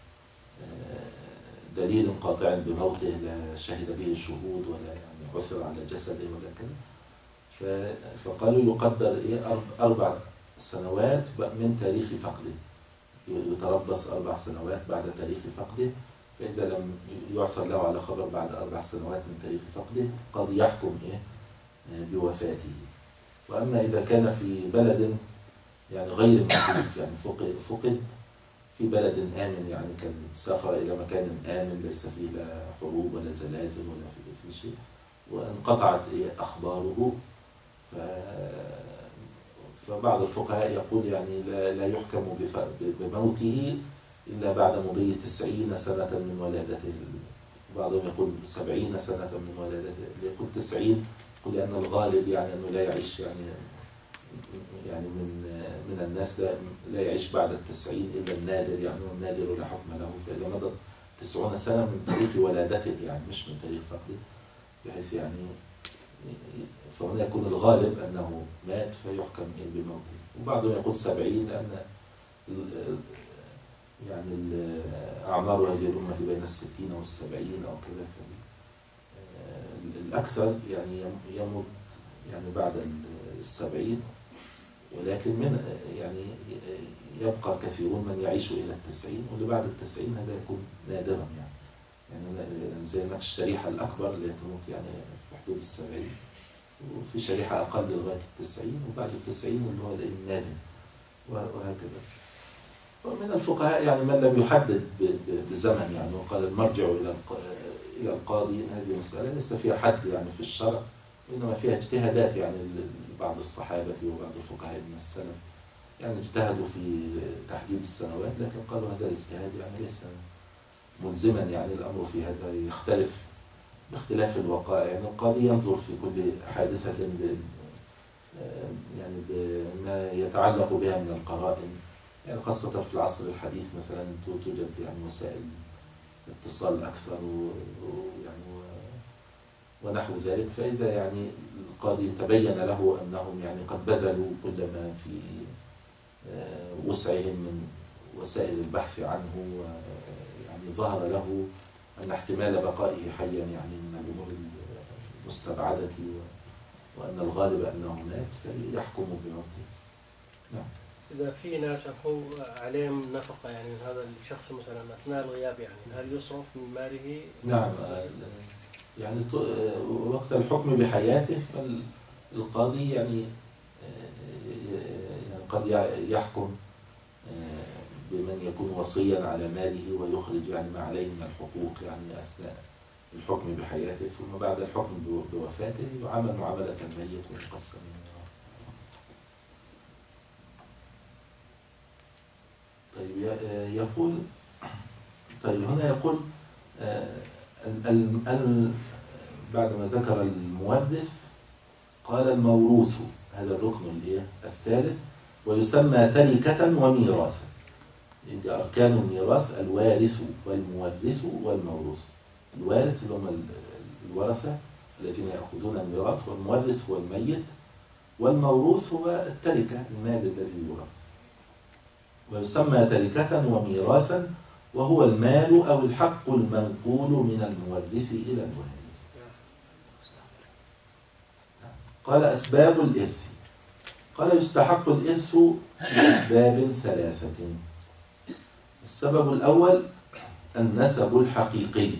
دليل قاطع بموته، لا شهد به الشهود ولا يعني عثر على جسده ولا كذا، فقالوا يقدر 4 سنوات من تاريخ فقده، يتربص 4 سنوات بعد تاريخ فقده. فإذا لم يعثر له على خبر بعد 4 سنوات من تاريخ فقده قد يحكم بوفاته. وأما إذا كان في بلد يعني غير مخوف، يعني فقد في بلد آمن، يعني كان سافر إلى مكان آمن ليس فيه لا حروب ولا زلازل ولا في شيء، وانقطعت أخباره، فبعض الفقهاء يقول يعني لا يحكم بموته إلا بعد مضي 90 سنة من ولادته. بعضهم يقول 70 سنة من ولادته، اللي يقول 90 يقول لأن الغالب يعني أنه لا يعيش يعني من الناس لا يعيش بعد 90 إلا النادر، يعني والنادر لا حكم له. فإذا مضت 90 سنة من تاريخ ولادته يعني مش من تاريخ فقده، بحيث يعني فهنا يكون الغالب أنه مات فيحكم بموته. وبعضهم يقول 70 لأن يعني أعمار هذه الأمة بين 60 و70 أو كذا، الأكثر يعني يموت يعني بعد 70، ولكن من يعني يبقى كثيرون من يعيش إلى 90، واللي بعد 90 هذا يكون نادرا يعني زي ما الشريحة الأكبر اللي تموت يعني في حدود 70، وفي شريحة أقل لغاية 90، وبعد 90 اللي هو النادر، وهكذا. ومن الفقهاء يعني من لم يحدد بزمن، يعني وقال المرجع إلى القاضي. هذه مسألة ليس فيها حد يعني في الشرع، وإنما فيها اجتهادات يعني بعض الصحابة وبعض الفقهاء من السلف يعني اجتهدوا في تحديد السنوات، لكن قالوا هذا الاجتهاد يعني ليس ملزما، يعني الأمر في هذا يختلف باختلاف الوقائع. يعني القاضي ينظر في كل حادثة يعني بما يتعلق بها من القرائن، يعني خاصة في العصر الحديث مثلا توجد يعني وسائل اتصال أكثر يعني ونحو ذلك. فإذا يعني القاضي تبين له أنهم يعني قد بذلوا كل ما في وسعهم من وسائل البحث عنه، يعني ظهر له أن احتمال بقائه حيا يعني من الأمور المستبعدة، وأن الغالب أنه مات، فيحكم بموته. نعم. إذا في ناس أخو عليهم نفقة يعني من هذا الشخص مثلا أثناء الغياب، يعني هل يصرف من ماله؟ نعم، يعني وقت الحكم بحياته فالقاضي يعني قد يحكم بمن يكون وصيا على ماله ويخرج يعني ما عليه من الحقوق يعني أثناء الحكم بحياته، ثم بعد الحكم بوفاته يعامل معاملة الميت ويقسم. طيب يقول، طيب هنا يقول بعدما ذكر المورث قال الموروث، هذا الركن الثالث، ويسمى تركة وميراثا. يبقى أركان الميراث الوارث والمورث والموروث. الوارث اللي هم الورثة الذين يأخذون الميراث، والمورث هو الميت، والموروث هو التركة المال الذي يورث. ويسمى تركة وميراثا، وهو المال أو الحق المنقول من المورث إلى الوارث. قال أسباب الإرث. قال يستحق الإرث بأسباب ثلاثة. السبب الأول النسب الحقيقي.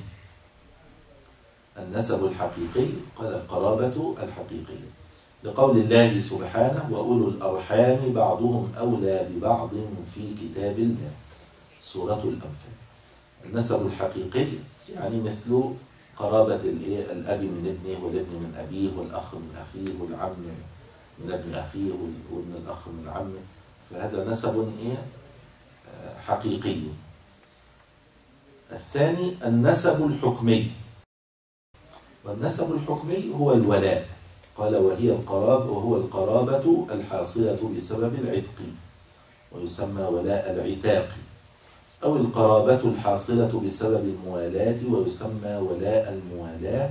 النسب الحقيقي قال القرابة الحقيقية، لقول الله سبحانه وأولو الأرحام بعضهم أولى ببعض في كتاب الله، سورة الأنفال. النسب الحقيقي يعني مثل قرابة الأب من ابنه، والابن من أبيه، والأخ من أخيه، والعم من ابن أخيه، وابن الأخ من عمه، فهذا نسب حقيقي. الثاني النسب الحكمي. والنسب الحكمي هو الولاء. قال وهو القرابة الحاصلة بسبب العتق، ويسمى ولاء العتاق، أو القرابة الحاصلة بسبب الموالاة، ويسمى ولاء الموالاة،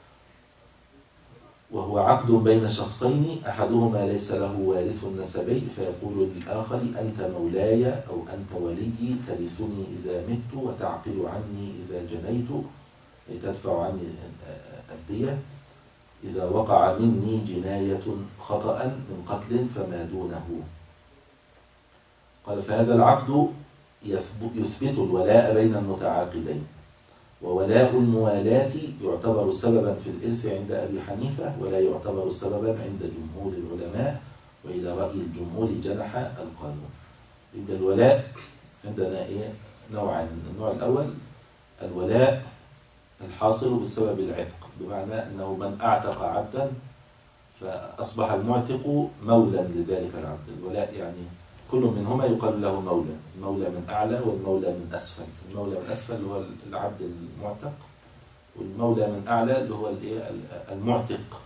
وهو عقد بين شخصين أحدهما ليس له وارث نسبي فيقول للآخر أنت مولاي أو أنت ولي، ترثني إذا مت وتعقل عني إذا جنيت، أي تدفع عني الدية إذا وقع مني جناية خطأ من قتل فما دونه. قال فهذا العقد يثبت الولاء بين المتعاقدين. وولاء الموالاة يعتبر سببا في الإرث عند أبي حنيفة، ولا يعتبر سببا عند جمهور العلماء، وإلى رأي الجمهور جنح القانون. يبقى الولاء عندنا نوعان. النوع الأول الولاء الحاصل بسبب العتق، بمعنى أنه من أعتق عبدا فأصبح المعتق مولا لذلك العبد. الولاء يعني كل منهما يقال له مولى، المولى من أعلى والمولى من أسفل. المولى من أسفل هو العبد المعتق، والمولى من أعلى اللي هو المعتق.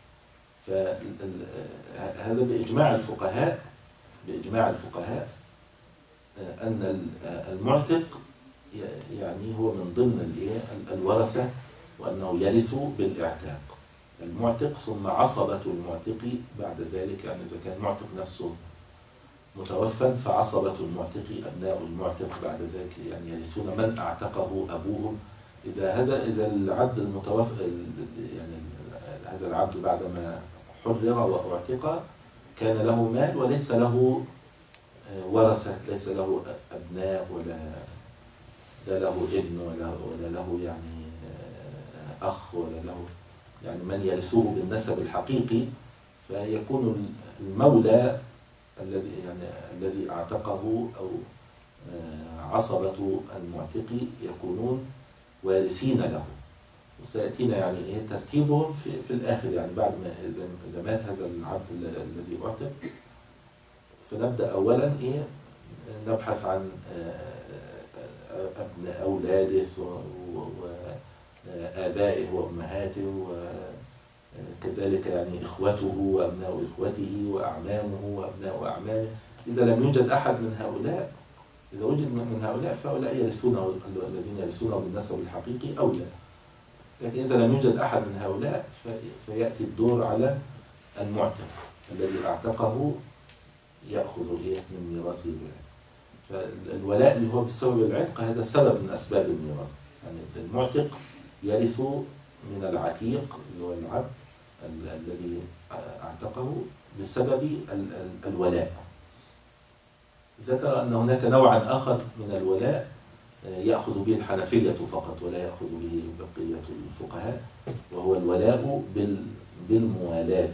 فهذا بإجماع الفقهاء أن المعتق يعني هو من ضمن الورثة، وأنه يرث بالإعتاق. المعتق ثم عصبة المعتق بعد ذلك، يعني إذا كان المعتق نفسه متوفى فعصبة المعتق أبناء المعتق بعد ذلك يعني يرثون من أعتقه أبوهم. إذا العبد المتوفى يعني هذا العبد بعدما حرر وأعتق كان له مال وليس له ورثة، ليس له أبناء ولا له ابن ولا له يعني أخ ولا له يعني من يرثه بالنسب الحقيقي، فيكون المولى الذي اعتقه أو عصبة المعتق يكونون وارثين له. وسيأتينا يعني إيه ترتيبهم في الآخر، يعني بعد ما إذا مات هذا العبد الذي أعتق، فنبدأ أولا إيه نبحث عن أبناء أولاده وآبائه وأمهاته، وكذلك يعني إخوته وأبناء إخوته وأعمامه وأبناء أعمامه. إذا لم يوجد أحد من هؤلاء، إذا وجد من هؤلاء فهؤلاء يرثونه، الذين يرثونه بالنسب الحقيقي أولى. لكن إذا لم يوجد أحد من هؤلاء فيأتي الدور على المعتق الذي أعتقه يأخذ إيه من ميراثه الولاء. فالولاء اللي هو بسبب العتق هذا سبب من أسباب الميراث. يعني المعتق يرث من العتيق اللي هو العبد الذي أعتقه بسبب الولاء. ذكر أن هناك نوعا آخر من الولاء يأخذ به الحنفية فقط ولا يأخذ به بقية الفقهاء، وهو الولاء بالموالاة،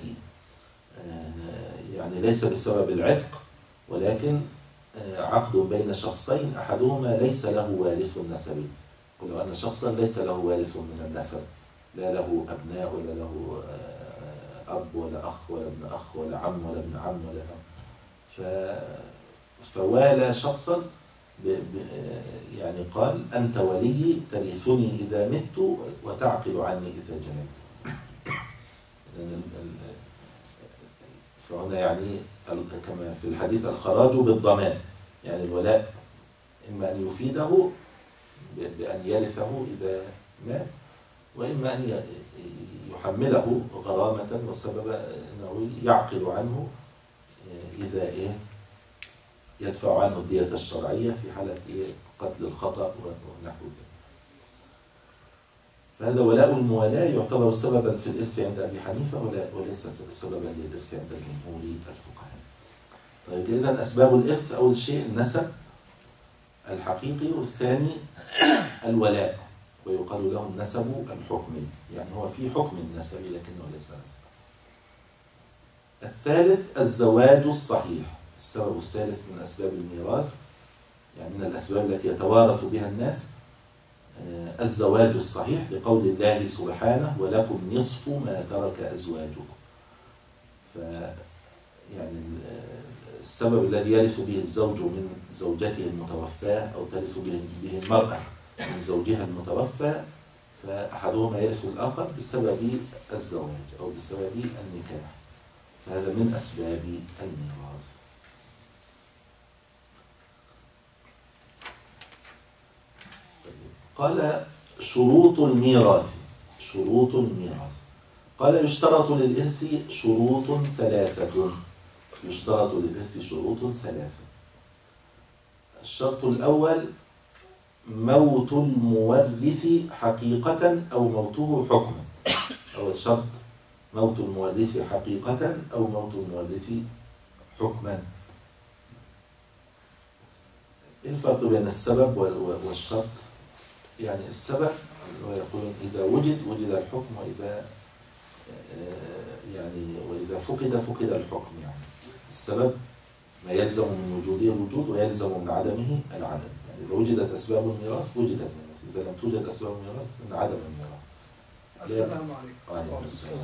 يعني ليس بسبب العتق ولكن عقد بين شخصين أحدهما ليس له وارث نسبي. ولو أن شخصا ليس له وارث من النسب، لا له أبناء ولا له أب ولا أخ ولا ابن أخ ولا عم ولا ابن عم ولا عم، فوالى شخصا يعني قال أنت ولي ترثني إذا مت وتعقل عني إذا جنيت. فهنا يعني كما في الحديث الخراج بالضمان، يعني الولاء إما أن يفيده بأن يرثه إذا مات، وإما أن يحمله غرامة وسبب أنه يعقل عنه إذا إيه يدفع عنه الدية الشرعية في حالة إيه قتل الخطأ ونحو ذلك. فهذا ولاء الموالاة يعتبر سببا في الإرث عند أبي حنيفة وليس سببا للإرث عند جمهور الفقهاء. طيب إذن أسباب الإرث أول شيء النسب الحقيقي، والثاني الولاء ويقال له النسب الحكمي، يعني هو في حكم النسب لكنه ليس نسب. الثالث الزواج الصحيح، السبب الثالث من أسباب الميراث، يعني من الأسباب التي يتوارث بها الناس الزواج الصحيح، لقول الله سبحانه ولكم نصف ما ترك أزواجكم. يعني السبب الذي يرث به الزوج من زوجته المتوفاة أو ترث به المرأة من زوجها المتوفى، فأحدهما يرث الآخر بسبب الزواج أو بسبب النكاح، فهذا من أسباب الميراث. قال شروط الميراث. شروط الميراث قال يشترط للإرث شروط ثلاثة. يشترط للإرث شروط ثلاثة. الشرط الأول موت المورث حقيقة أو موته حكما. أول شرط موت المورث حقيقة أو موت المورث حكما. الفرق بين السبب والشرط؟ يعني السبب ويقول إذا وجد الحكم، وإذا وإذا فقد الحكم. يعني السبب ما يلزم من وجوده الوجود ويلزم من عدمه العدم. يعني إذا وجدت أسباب الميراث وجد الميراث، إذا لم توجد أسباب الميراث انعدم الميراث. السلام عليكم. وعليكم السلام.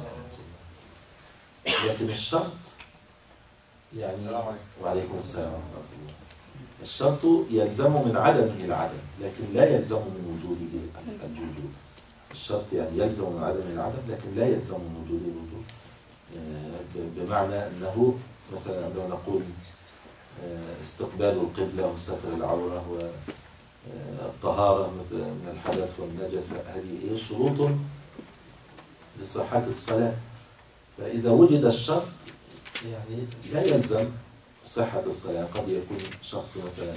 لكن الشرط يعني وعليكم السلام ورحمة الله. الشرط يلزم من عدمه العدم لكن لا يلزم من وجوده الوجود. الشرط يعني يلزم من عدمه العدم لكن لا يلزم من وجوده الوجود. بمعنى أنه مثلا عندما نقول استقبال القبلة وستر العورة والطهارة مثل من الحدث والنجاسة، هذه شروط لصحة الصلاة. فإذا وجد الشرط يعني لا يلزم صحة الصلاة. قد يكون شخص مثلا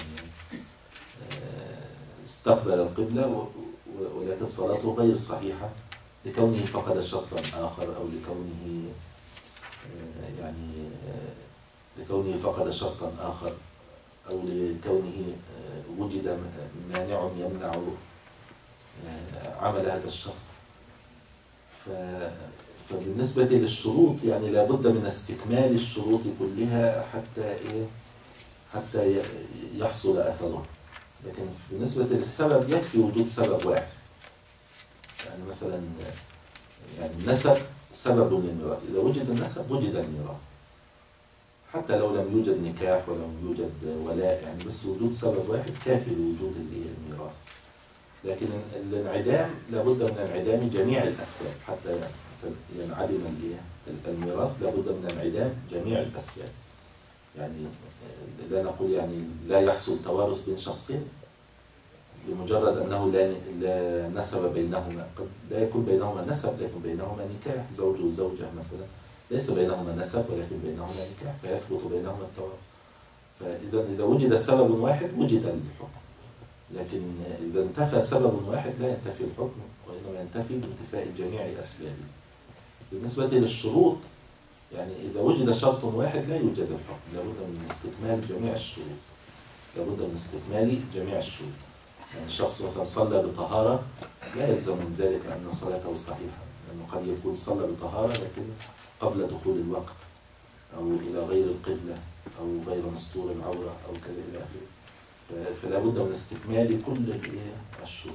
استقبل القبلة ولكن صلاته غير صحيحة لكونه فقد شرطا آخر، أو لكونه فقد شرطا آخر، أو لكونه وجد مانع يمنع عمل هذا الشرط. فبالنسبة للشروط يعني لابد من استكمال الشروط كلها حتى يحصل أثره. لكن بالنسبة للسبب يكفي وجود سبب واحد. يعني مثلا يعني النسب سبب للميراث، إذا وجد النسب وجد الميراث، حتى لو لم يوجد نكاح ولم يوجد ولاء، يعني بس وجود سبب واحد كافي لوجود الميراث. لكن الانعدام لابد من انعدام جميع الأسباب حتى ينعدم الميراث، لابد من انعدام جميع الأسباب. يعني لا نقول يعني لا يحصل توارث بين شخصين بمجرد أنه لا نسب بينهما، قد لا يكون بينهما نسب لكن بينهما نكاح، زوج وزوجة مثلا ليس بينهما نسب ولكن بينهما نكاح فيثبت بينهما التوارث. فإذا وجد سبب واحد وجد الحكم، لكن إذا انتفى سبب واحد لا ينتفي الحكم وإنما ينتفي بانتفاء جميع أسبابه. بالنسبة للشروط يعني إذا وجد شرط واحد لا يوجد الحكم، لابد من استكمال جميع الشروط، لابد من استكمال جميع الشروط. يعني الشخص مثلا صلى بطهارة لا يلزم من ذلك أن صلاته صحيحة، لأنه قد يكون صلى بطهارة لكن قبل دخول الوقت أو إلى غير القبلة أو غير مستور العورة أو كذا إلى آخره، فلا بد من استكمال كل الشروط.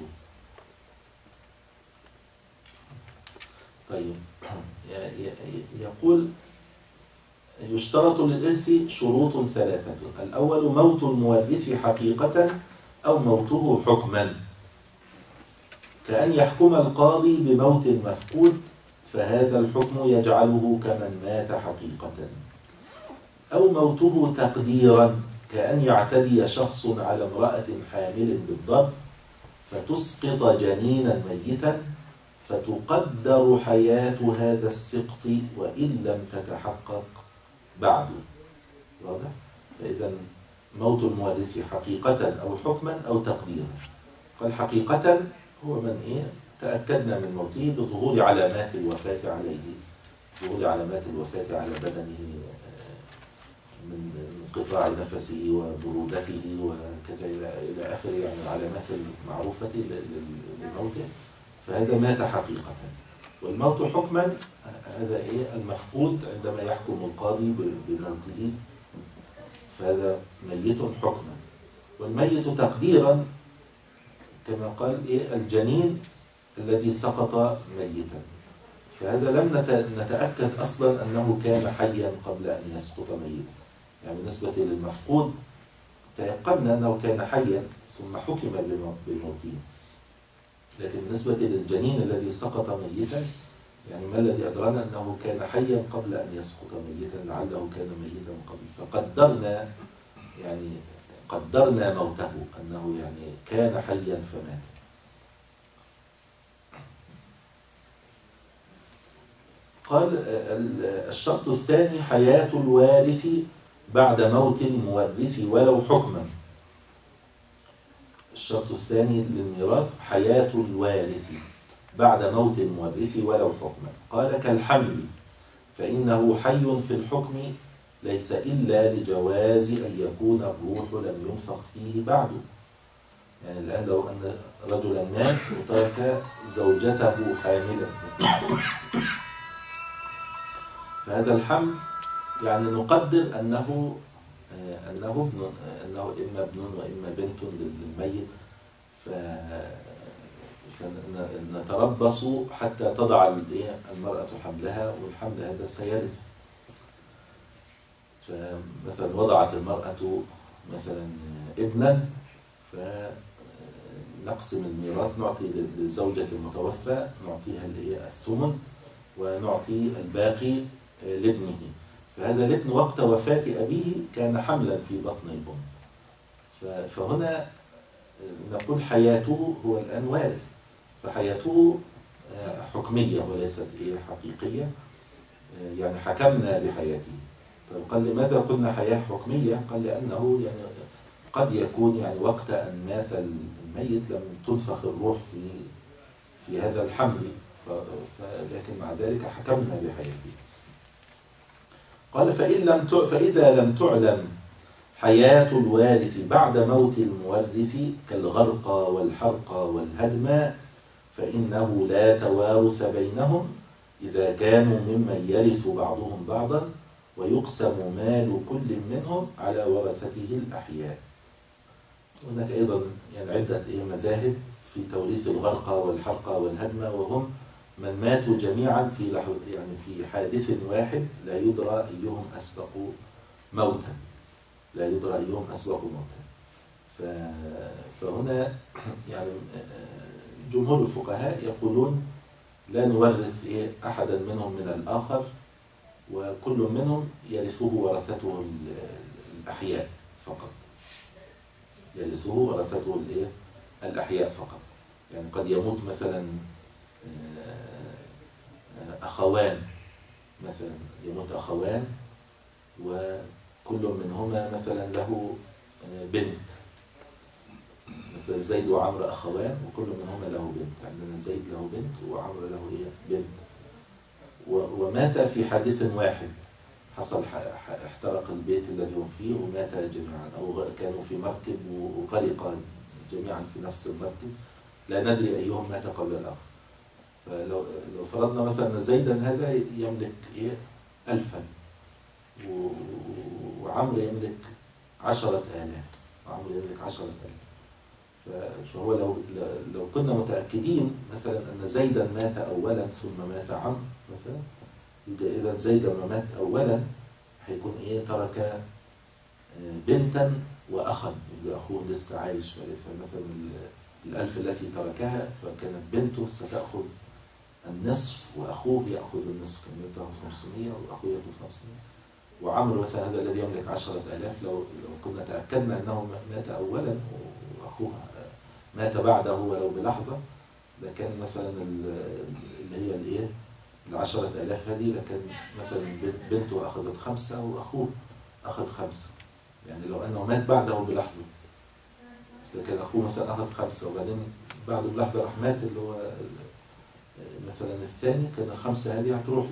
طيب يقول يشترط للإرث شروط ثلاثة: الأول موت المورث حقيقة أو موته حكما، كأن يحكم القاضي بموت المفقود فهذا الحكم يجعله كمن مات حقيقة، أو موته تقديرا، كأن يعتدي شخص على امرأة حامل بالضرب فتسقط جنينا ميتا فتقدر حياة هذا السقط وإن لم تتحقق بعد. واضح؟ فإذا موت المورث حقيقة أو حكما أو تقديرا. قال حقيقة هو من تأكدنا من موته بظهور علامات الوفاة عليه، ظهور علامات الوفاة على بدنه من انقطاع نفسه وبرودته وكذا إلى آخره، يعني العلامات المعروفة لموته، فهذا مات حقيقة. والموت حكما هذا المفقود عندما يحكم القاضي بموته فهذا ميت حكما. والميت تقديرا كما قال الجنين الذي سقط ميتا، فهذا لم نتأكد أصلا أنه كان حيا قبل أن يسقط ميتا. يعني بالنسبة للمفقود تيقنا أنه كان حيا ثم حكم بموته، لكن بالنسبة للجنين الذي سقط ميتا يعني ما الذي أدرانا أنه كان حيا قبل أن يسقط ميتا، لعله كان ميتا قبل، فقدرنا يعني قدرنا موته أنه يعني كان حيا فمات. قال الشرط الثاني حياة الوارث بعد موت المورث ولو حكما. الشرط الثاني للميراث حياة الوارث بعد موت المورث ولو حكما. قال كالحمل فإنه حي في الحكم ليس إلا لجواز أن يكون الروح لم ينفخ فيه بعد. يعني الآن لو أن رجلا مات وترك زوجته حاملا فهذا الحمل يعني نقدر أنه إما ابن وإما بنت للميت، فنتربص حتى تضع المرأة حملها، والحمل هذا سيرث. فمثلا وضعت المرأة مثلا ابنا فنقسم الميراث، نعطي للزوجة المتوفى نعطيها الثمن ونعطي الباقي لابنه. فهذا الابن وقت وفاة أبيه كان حملا في بطن الأم، فهنا نقول حياته هو الآن وارث، فحياته حكمية وليست حقيقية، يعني حكمنا بحياته. قال لماذا قلنا حياة حكمية؟ قال لأنه يعني قد يكون يعني وقت أن مات الميت لم تنفخ الروح في هذا الحمل، لكن مع ذلك حكمنا بحياته. قال فإذا لم تعلم حياة الوارث بعد موت المورث كالغرق والحرق والهدم فإنه لا توارث بينهم إذا كانوا ممن يرث بعضهم بعضا ويقسم مال كل منهم على ورثته الأحياء. هناك أيضا يعني عدة مذاهب في توريث الغرقى والحرقى والهدمة، وهم من ماتوا جميعا في يعني في حادث واحد لا يدرى أيهم أسبق موتا، لا يدرى أيهم أسبق موتا. فهنا يعني جمهور الفقهاء يقولون لا نورث أحدا منهم من الآخر، وكل منهم يرثه ورثته الأحياء فقط، يرثه ورثته الأحياء فقط. يعني قد يموت مثلا أخوان، مثلا يموت أخوان وكل منهما مثلا له بنت، مثلا زيد وعمرو أخوان وكل منهما له بنت، عندنا زيد له بنت وعمرو له بنت، ومات في حادث واحد، حصل احترق البيت الذي هم فيه ومات جميعا، أو كانوا في مركب وغرق جميعا في نفس المركب، لا ندري أيهم مات قبل الآخر. فلو فرضنا مثلا زيدا هذا يملك 1000، وعمرو يملك 10,000، عمرو يملك 10,000. فهو لو كنا متأكدين مثلا أن زيدا مات أولا ثم مات عمرو مثلا، يبقى إذا زيدا ما مات أولا هيكون ترك بنتا وأخا، يبقى أخوه لسه عايش. فمثلا 1000 التي تركها فكانت بنته ستأخذ النصف وأخوه يأخذ النصف، كان يأخذ 500 وأخوه يأخذ 500. وعمرو مثلا هذا الذي يملك 10,000، لو كنا تأكدنا أنه مات أولا وأخوه مات بعده ولو بلحظة، لكان مثلا اللي هي 10,000 هذه، لكن مثلا بنته أخذت 5 وأخوه أخذ 5. يعني لو أنه مات بعده بلحظة، لكن أخوه مثلا أخذ 5 وبعدين بعده بلحظة راح مات اللي هو مثلا الثاني، كان ال5 هذه هتروح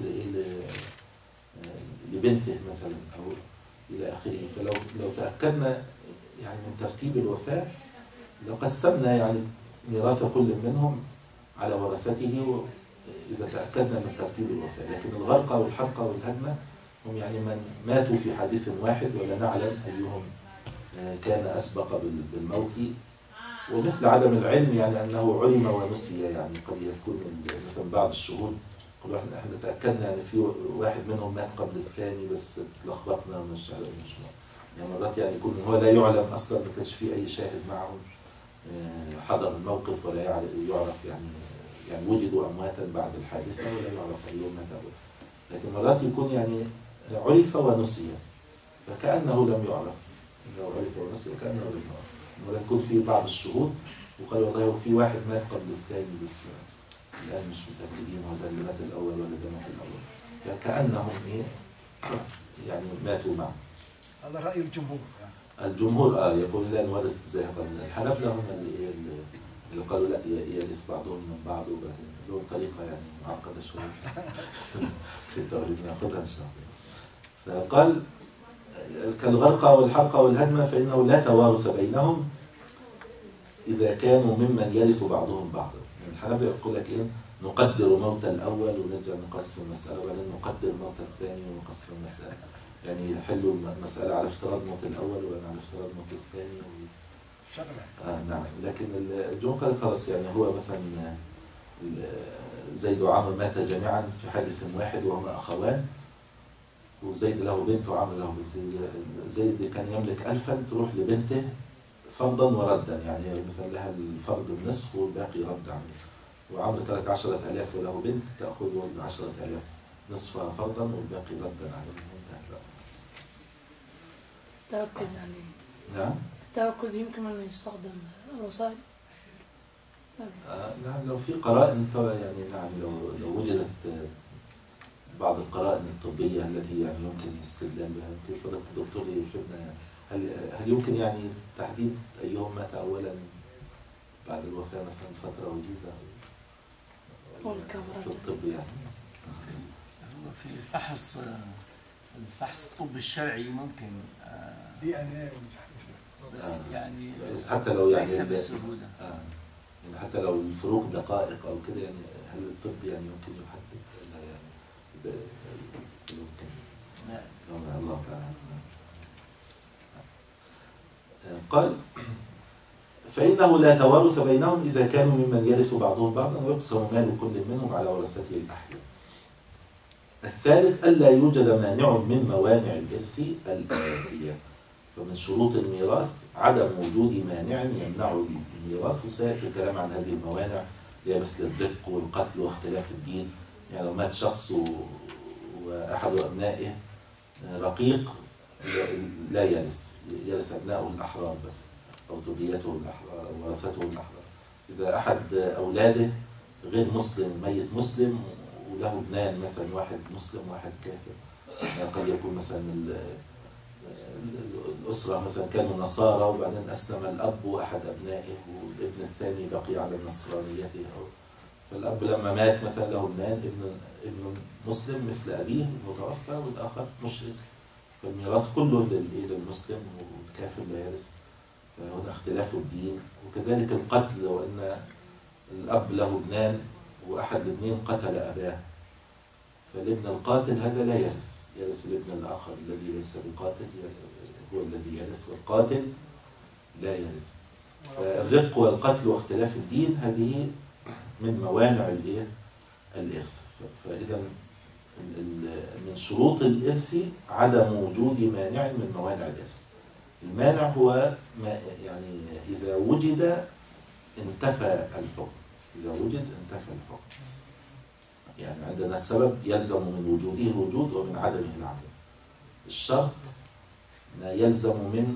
لبنته مثلا أو إلى آخره. فلو تأكدنا يعني من ترتيب الوفاة لقسمنا يعني ميراث كل منهم على ورثته إذا تأكدنا من ترتيب الوفاة. لكن الغرقى والحرقى والهدمة هم يعني من ماتوا في حادث واحد ولا نعلم أيهم كان أسبق بالموت. ومثل عدم العلم يعني أنه علم ونسي، يعني قد يكون مثلا بعض الشهود كل واحد احنا تأكدنا يعني في واحد منهم مات قبل الثاني بس اتلخبطنا مش يعني مرات يعني يكون هو لا يعلم أصلا، ما كانش في أي شاهد معهم حضر الموقف ولا يعرف يعني وجدوا أمواتا بعد الحادثة ولا يعرف أيهم مات أول. لكن مرات يكون يعني عرف ونسي فكأنه لم يعرف، لو عرف ونسي كأنه لم يعرف. مرات يكون في بعض الشهود وقال والله في واحد مات قبل الثاني بس الآن مش متأكدين هذا اللي مات الأول ولا ده مات الأول، فكأنهم يعني ماتوا معه. هذا رأي الجمهور يعني. الجمهور يقول لا نورث زي هذا. الحنابلة هم اللي قالوا لا يرث بعضهم من بعض، وبعدين لهم طريقة يعني معقدة شوية في التوريث ناخذها إن شاء الله. فقال كالغرقى والحرقى والهدمة فإنه لا توارث بينهم إذا كانوا ممن يرث بعضهم بعضا. يعني الحنابلة يقول لك نقدر موت الأول ونرجع نقسم المسألة، وبعدين نقدر موت الثاني ونقسم المسألة، يعني يحلوا المسألة على افتراض موت الأول وعلى افتراض موت الثاني نعم. لكن الجمهور قال خلاص يعني هو مثلا زيد وعمرو مات جميعا في حادث واحد وهما أخوان، وزيد له بنت وعمرو له بنت. زيد كان يملك 1000 تروح لبنته فرضا وردا، يعني مثلا لها الفرض النصف والباقي رد عليه. وعمرو ترك 10,000 وله بنت تأخذ 10,000 نصفها فرضا والباقي ردا عليه. التأكد يعني نعم. التأكد يمكن أن يستخدم الوسائل. نعم لو في قرائن ترى يعني نعم لو وجدت بعض القرائن الطبية التي يعني يمكن الاستدلال بها. كيف فضلت الدكتور يفيدنا يعني هل يمكن يعني تحديد أيهم مات أولا بعد الوفاة مثلا فترة وجيزة في الطب يعني؟ في الفحص الطبي الشرعي ممكن DNA بس يعني بس حتى لو يعني ليس بالسهولة يعني حتى لو الفروق دقائق أو كده يعني هل الطب يعني يمكن يحدد يعني يمكن الله تعالى. قال فإنه لا توارث بينهم إذا كانوا ممن يرث بعضهم بعضا ويقسم مال كل منهم على ورثته الأحياء. الثالث ألا يوجد مانع من موانع الإرث الآتية. فمن شروط الميراث عدم وجود مانع يمنع الميراث، وسيأتي الكلام عن هذه الموانع هي مثل الرق والقتل واختلاف الدين. يعني لو مات شخص وأحد أبنائه رقيق لا يرث أبنائه الأحرار بس، أو ذريته الأحرار أو ورثته الأحرار. إذا أحد أولاده غير مسلم ميت مسلم وله ابنان مثلا، واحد مسلم واحد كافر، قد يكون مثلا الأسرة مثلا كانوا نصارى وبعدين أسلم الأب وأحد أبنائه والابن الثاني بقي على نصرانيته، فالأب لما مات مثلا له ابن مسلم مثل أبيه المتوفى والآخر مشرك، فالميراث كله للمسلم والكافر لا يرث. فهنا اختلاف الدين. وكذلك القتل، لو أن الأب له ابنان وأحد الاثنين قتل أباه، فالابن القاتل هذا لا يرث الابن الآخر الذي ليس بقاتل هو الذي يرث، والقاتل لا يرث. فالرفق والقتل واختلاف الدين هذه من موانع الإرث. فإذا من شروط الإرث عدم وجود مانع من موانع الإرث. المانع هو ما يعني إذا وجد انتفى الحكم، إذا وجد انتفى الحكم. يعني عندنا السبب يلزم من وجوده الوجود ومن عدمه العدم. الشرط ما يلزم من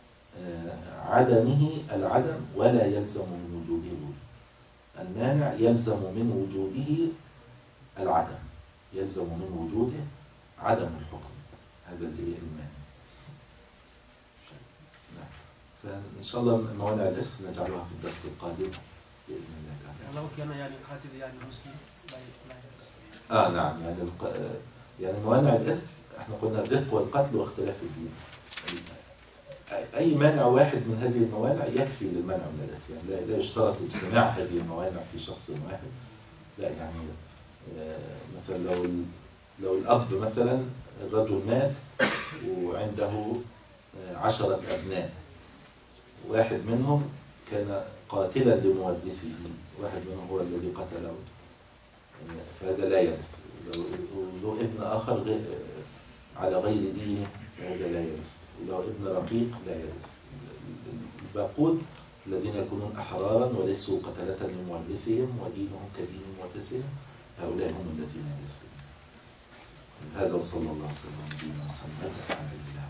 عدمه العدم ولا يلزم من وجوده الوجود. المانع يلزم من وجوده العدم، يلزم من وجوده عدم الحكم. هذا اللي هي المانع. فإن شاء الله موانع الإرث نجعلها في الدرس القادم بإذن الله تعالى. لو كان يعني قاتل يعني مسلم لا يرث. نعم، يعني موانع الإرث احنا قلنا الرق والقتل واختلاف الدين. أي مانع واحد من هذه الموانع يكفي للمنع من الإرث. يعني لا يشترط اجتماع هذه الموانع في شخص واحد. لا، يعني مثلا لو الأب مثلا الرجل مات وعنده 10 أبناء، واحد منهم كان قاتلا لمورثه، واحد منهم هو الذي قتله، فهذا لا يرث. لو ابن آخر على غير دينه فهذا لا يرث، ولو ابن رقيق لا يرث. الباقون الذين يكونون أحرارا وليسوا قتلة لمورثهم ودينهم كدين مورثهم هؤلاء هم الذين يرثون. هذا وصلى الله وسلم على نبينا محمد.